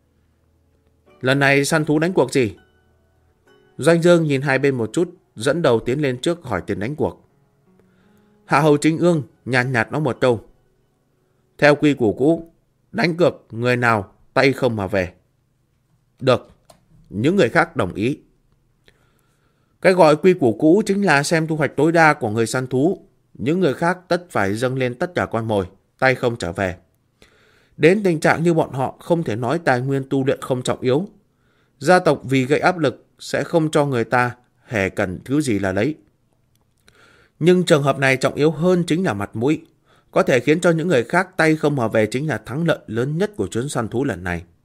Lần này săn thú đánh cuộc gì? Doanh Dương nhìn hai bên một chút, dẫn đầu tiến lên trước hỏi tiền đánh cuộc. Hạ Hầu Chính Ương nhàn nhạt nói một câu. Theo quy củ cũ, đánh cược người nào tay không mà về. Được, những người khác đồng ý. Cái gọi quy củ cũ chính là xem thu hoạch tối đa của người săn thú. Những người khác tất phải dâng lên tất cả con mồi, tay không trở về. Đến tình trạng như bọn họ không thể nói tài nguyên tu luyện không trọng yếu. Gia tộc vì gây áp lực sẽ không cho người ta hề cần thứ gì là lấy. Nhưng trường hợp này trọng yếu hơn chính là mặt mũi. Có thể khiến cho những người khác tay không mà về chính là thắng lợi lớn nhất của chuyến săn thú lần này.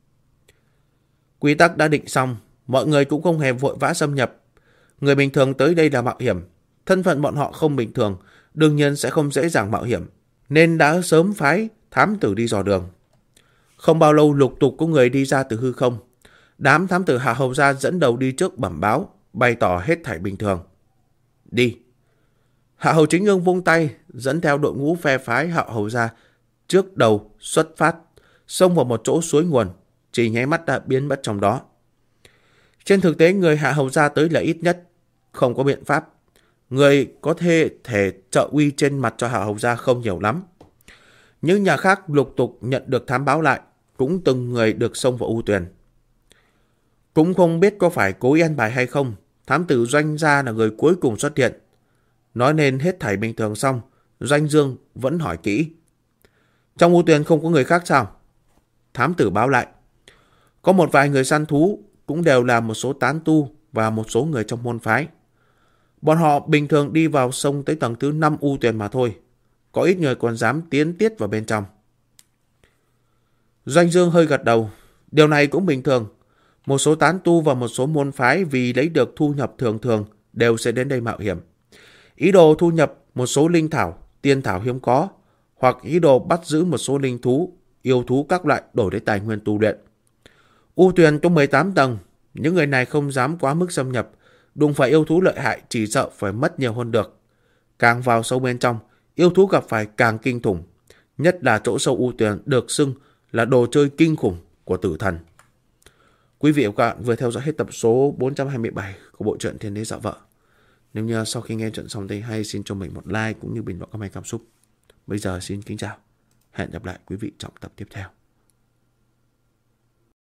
Quy tắc đã định xong, mọi người cũng không hề vội vã xâm nhập. Người bình thường tới đây là mạo hiểm. Thân phận bọn họ không bình thường, đương nhiên sẽ không dễ dàng mạo hiểm, nên đã sớm phái thám tử đi dò đường. Không bao lâu lục tục có người đi ra từ hư không. Đám thám tử Hạ Hầu gia dẫn đầu đi trước bẩm báo, bày tỏ hết thảy bình thường. Đi. Hạ Hầu Chính Ương vung tay, dẫn theo đội ngũ phe phái Hạ Hầu gia trước đầu xuất phát, xông vào một chỗ suối nguồn, chỉ nháy mắt đã biến mất trong đó. Trên thực tế người Hạ Hầu gia tới là ít nhất, không có biện pháp. Người có thể trợ uy trên mặt cho Hạ Hầu gia không nhiều lắm. Những nhà khác lục tục nhận được thám báo lại, cũng từng người được xông vào U Tuyền. Cũng không biết có phải cố ý ăn bài hay không, thám tử Doanh gia là người cuối cùng xuất hiện. Nói nên hết thảy bình thường xong, Doanh Dương vẫn hỏi kỹ. Trong U Tuyền không có người khác sao? Thám tử báo lại. Có một vài người săn thú, cũng đều là một số tán tu và một số người trong môn phái. Bọn họ bình thường đi vào sông tới tầng thứ 5 U Tuyền mà thôi. Có ít người còn dám tiến tiết vào bên trong. Doanh Dương hơi gật đầu. Điều này cũng bình thường. Một số tán tu và một số môn phái vì lấy được thu nhập thường thường đều sẽ đến đây mạo hiểm. Ý đồ thu nhập một số linh thảo, tiên thảo hiếm có, hoặc ý đồ bắt giữ một số linh thú, yêu thú các loại đổi lấy tài nguyên tu luyện. U Tuyền có 18 tầng, những người này không dám quá mức xâm nhập, đụng phải yêu thú lợi hại chỉ sợ phải mất nhiều hơn được. Càng vào sâu bên trong, yêu thú gặp phải càng kinh khủng, nhất là chỗ sâu U Tuyền được xưng là đồ chơi kinh khủng của tử thần. Quý vị và các bạn vừa theo dõi hết tập số 427 của bộ truyện Thiên Đế Dạo Vợ. Nếu như sau khi nghe chuyện xong thì hãy xin cho mình một like cũng như bình luận comment cảm xúc. Bây giờ xin kính chào. Hẹn gặp lại quý vị trong tập tiếp theo.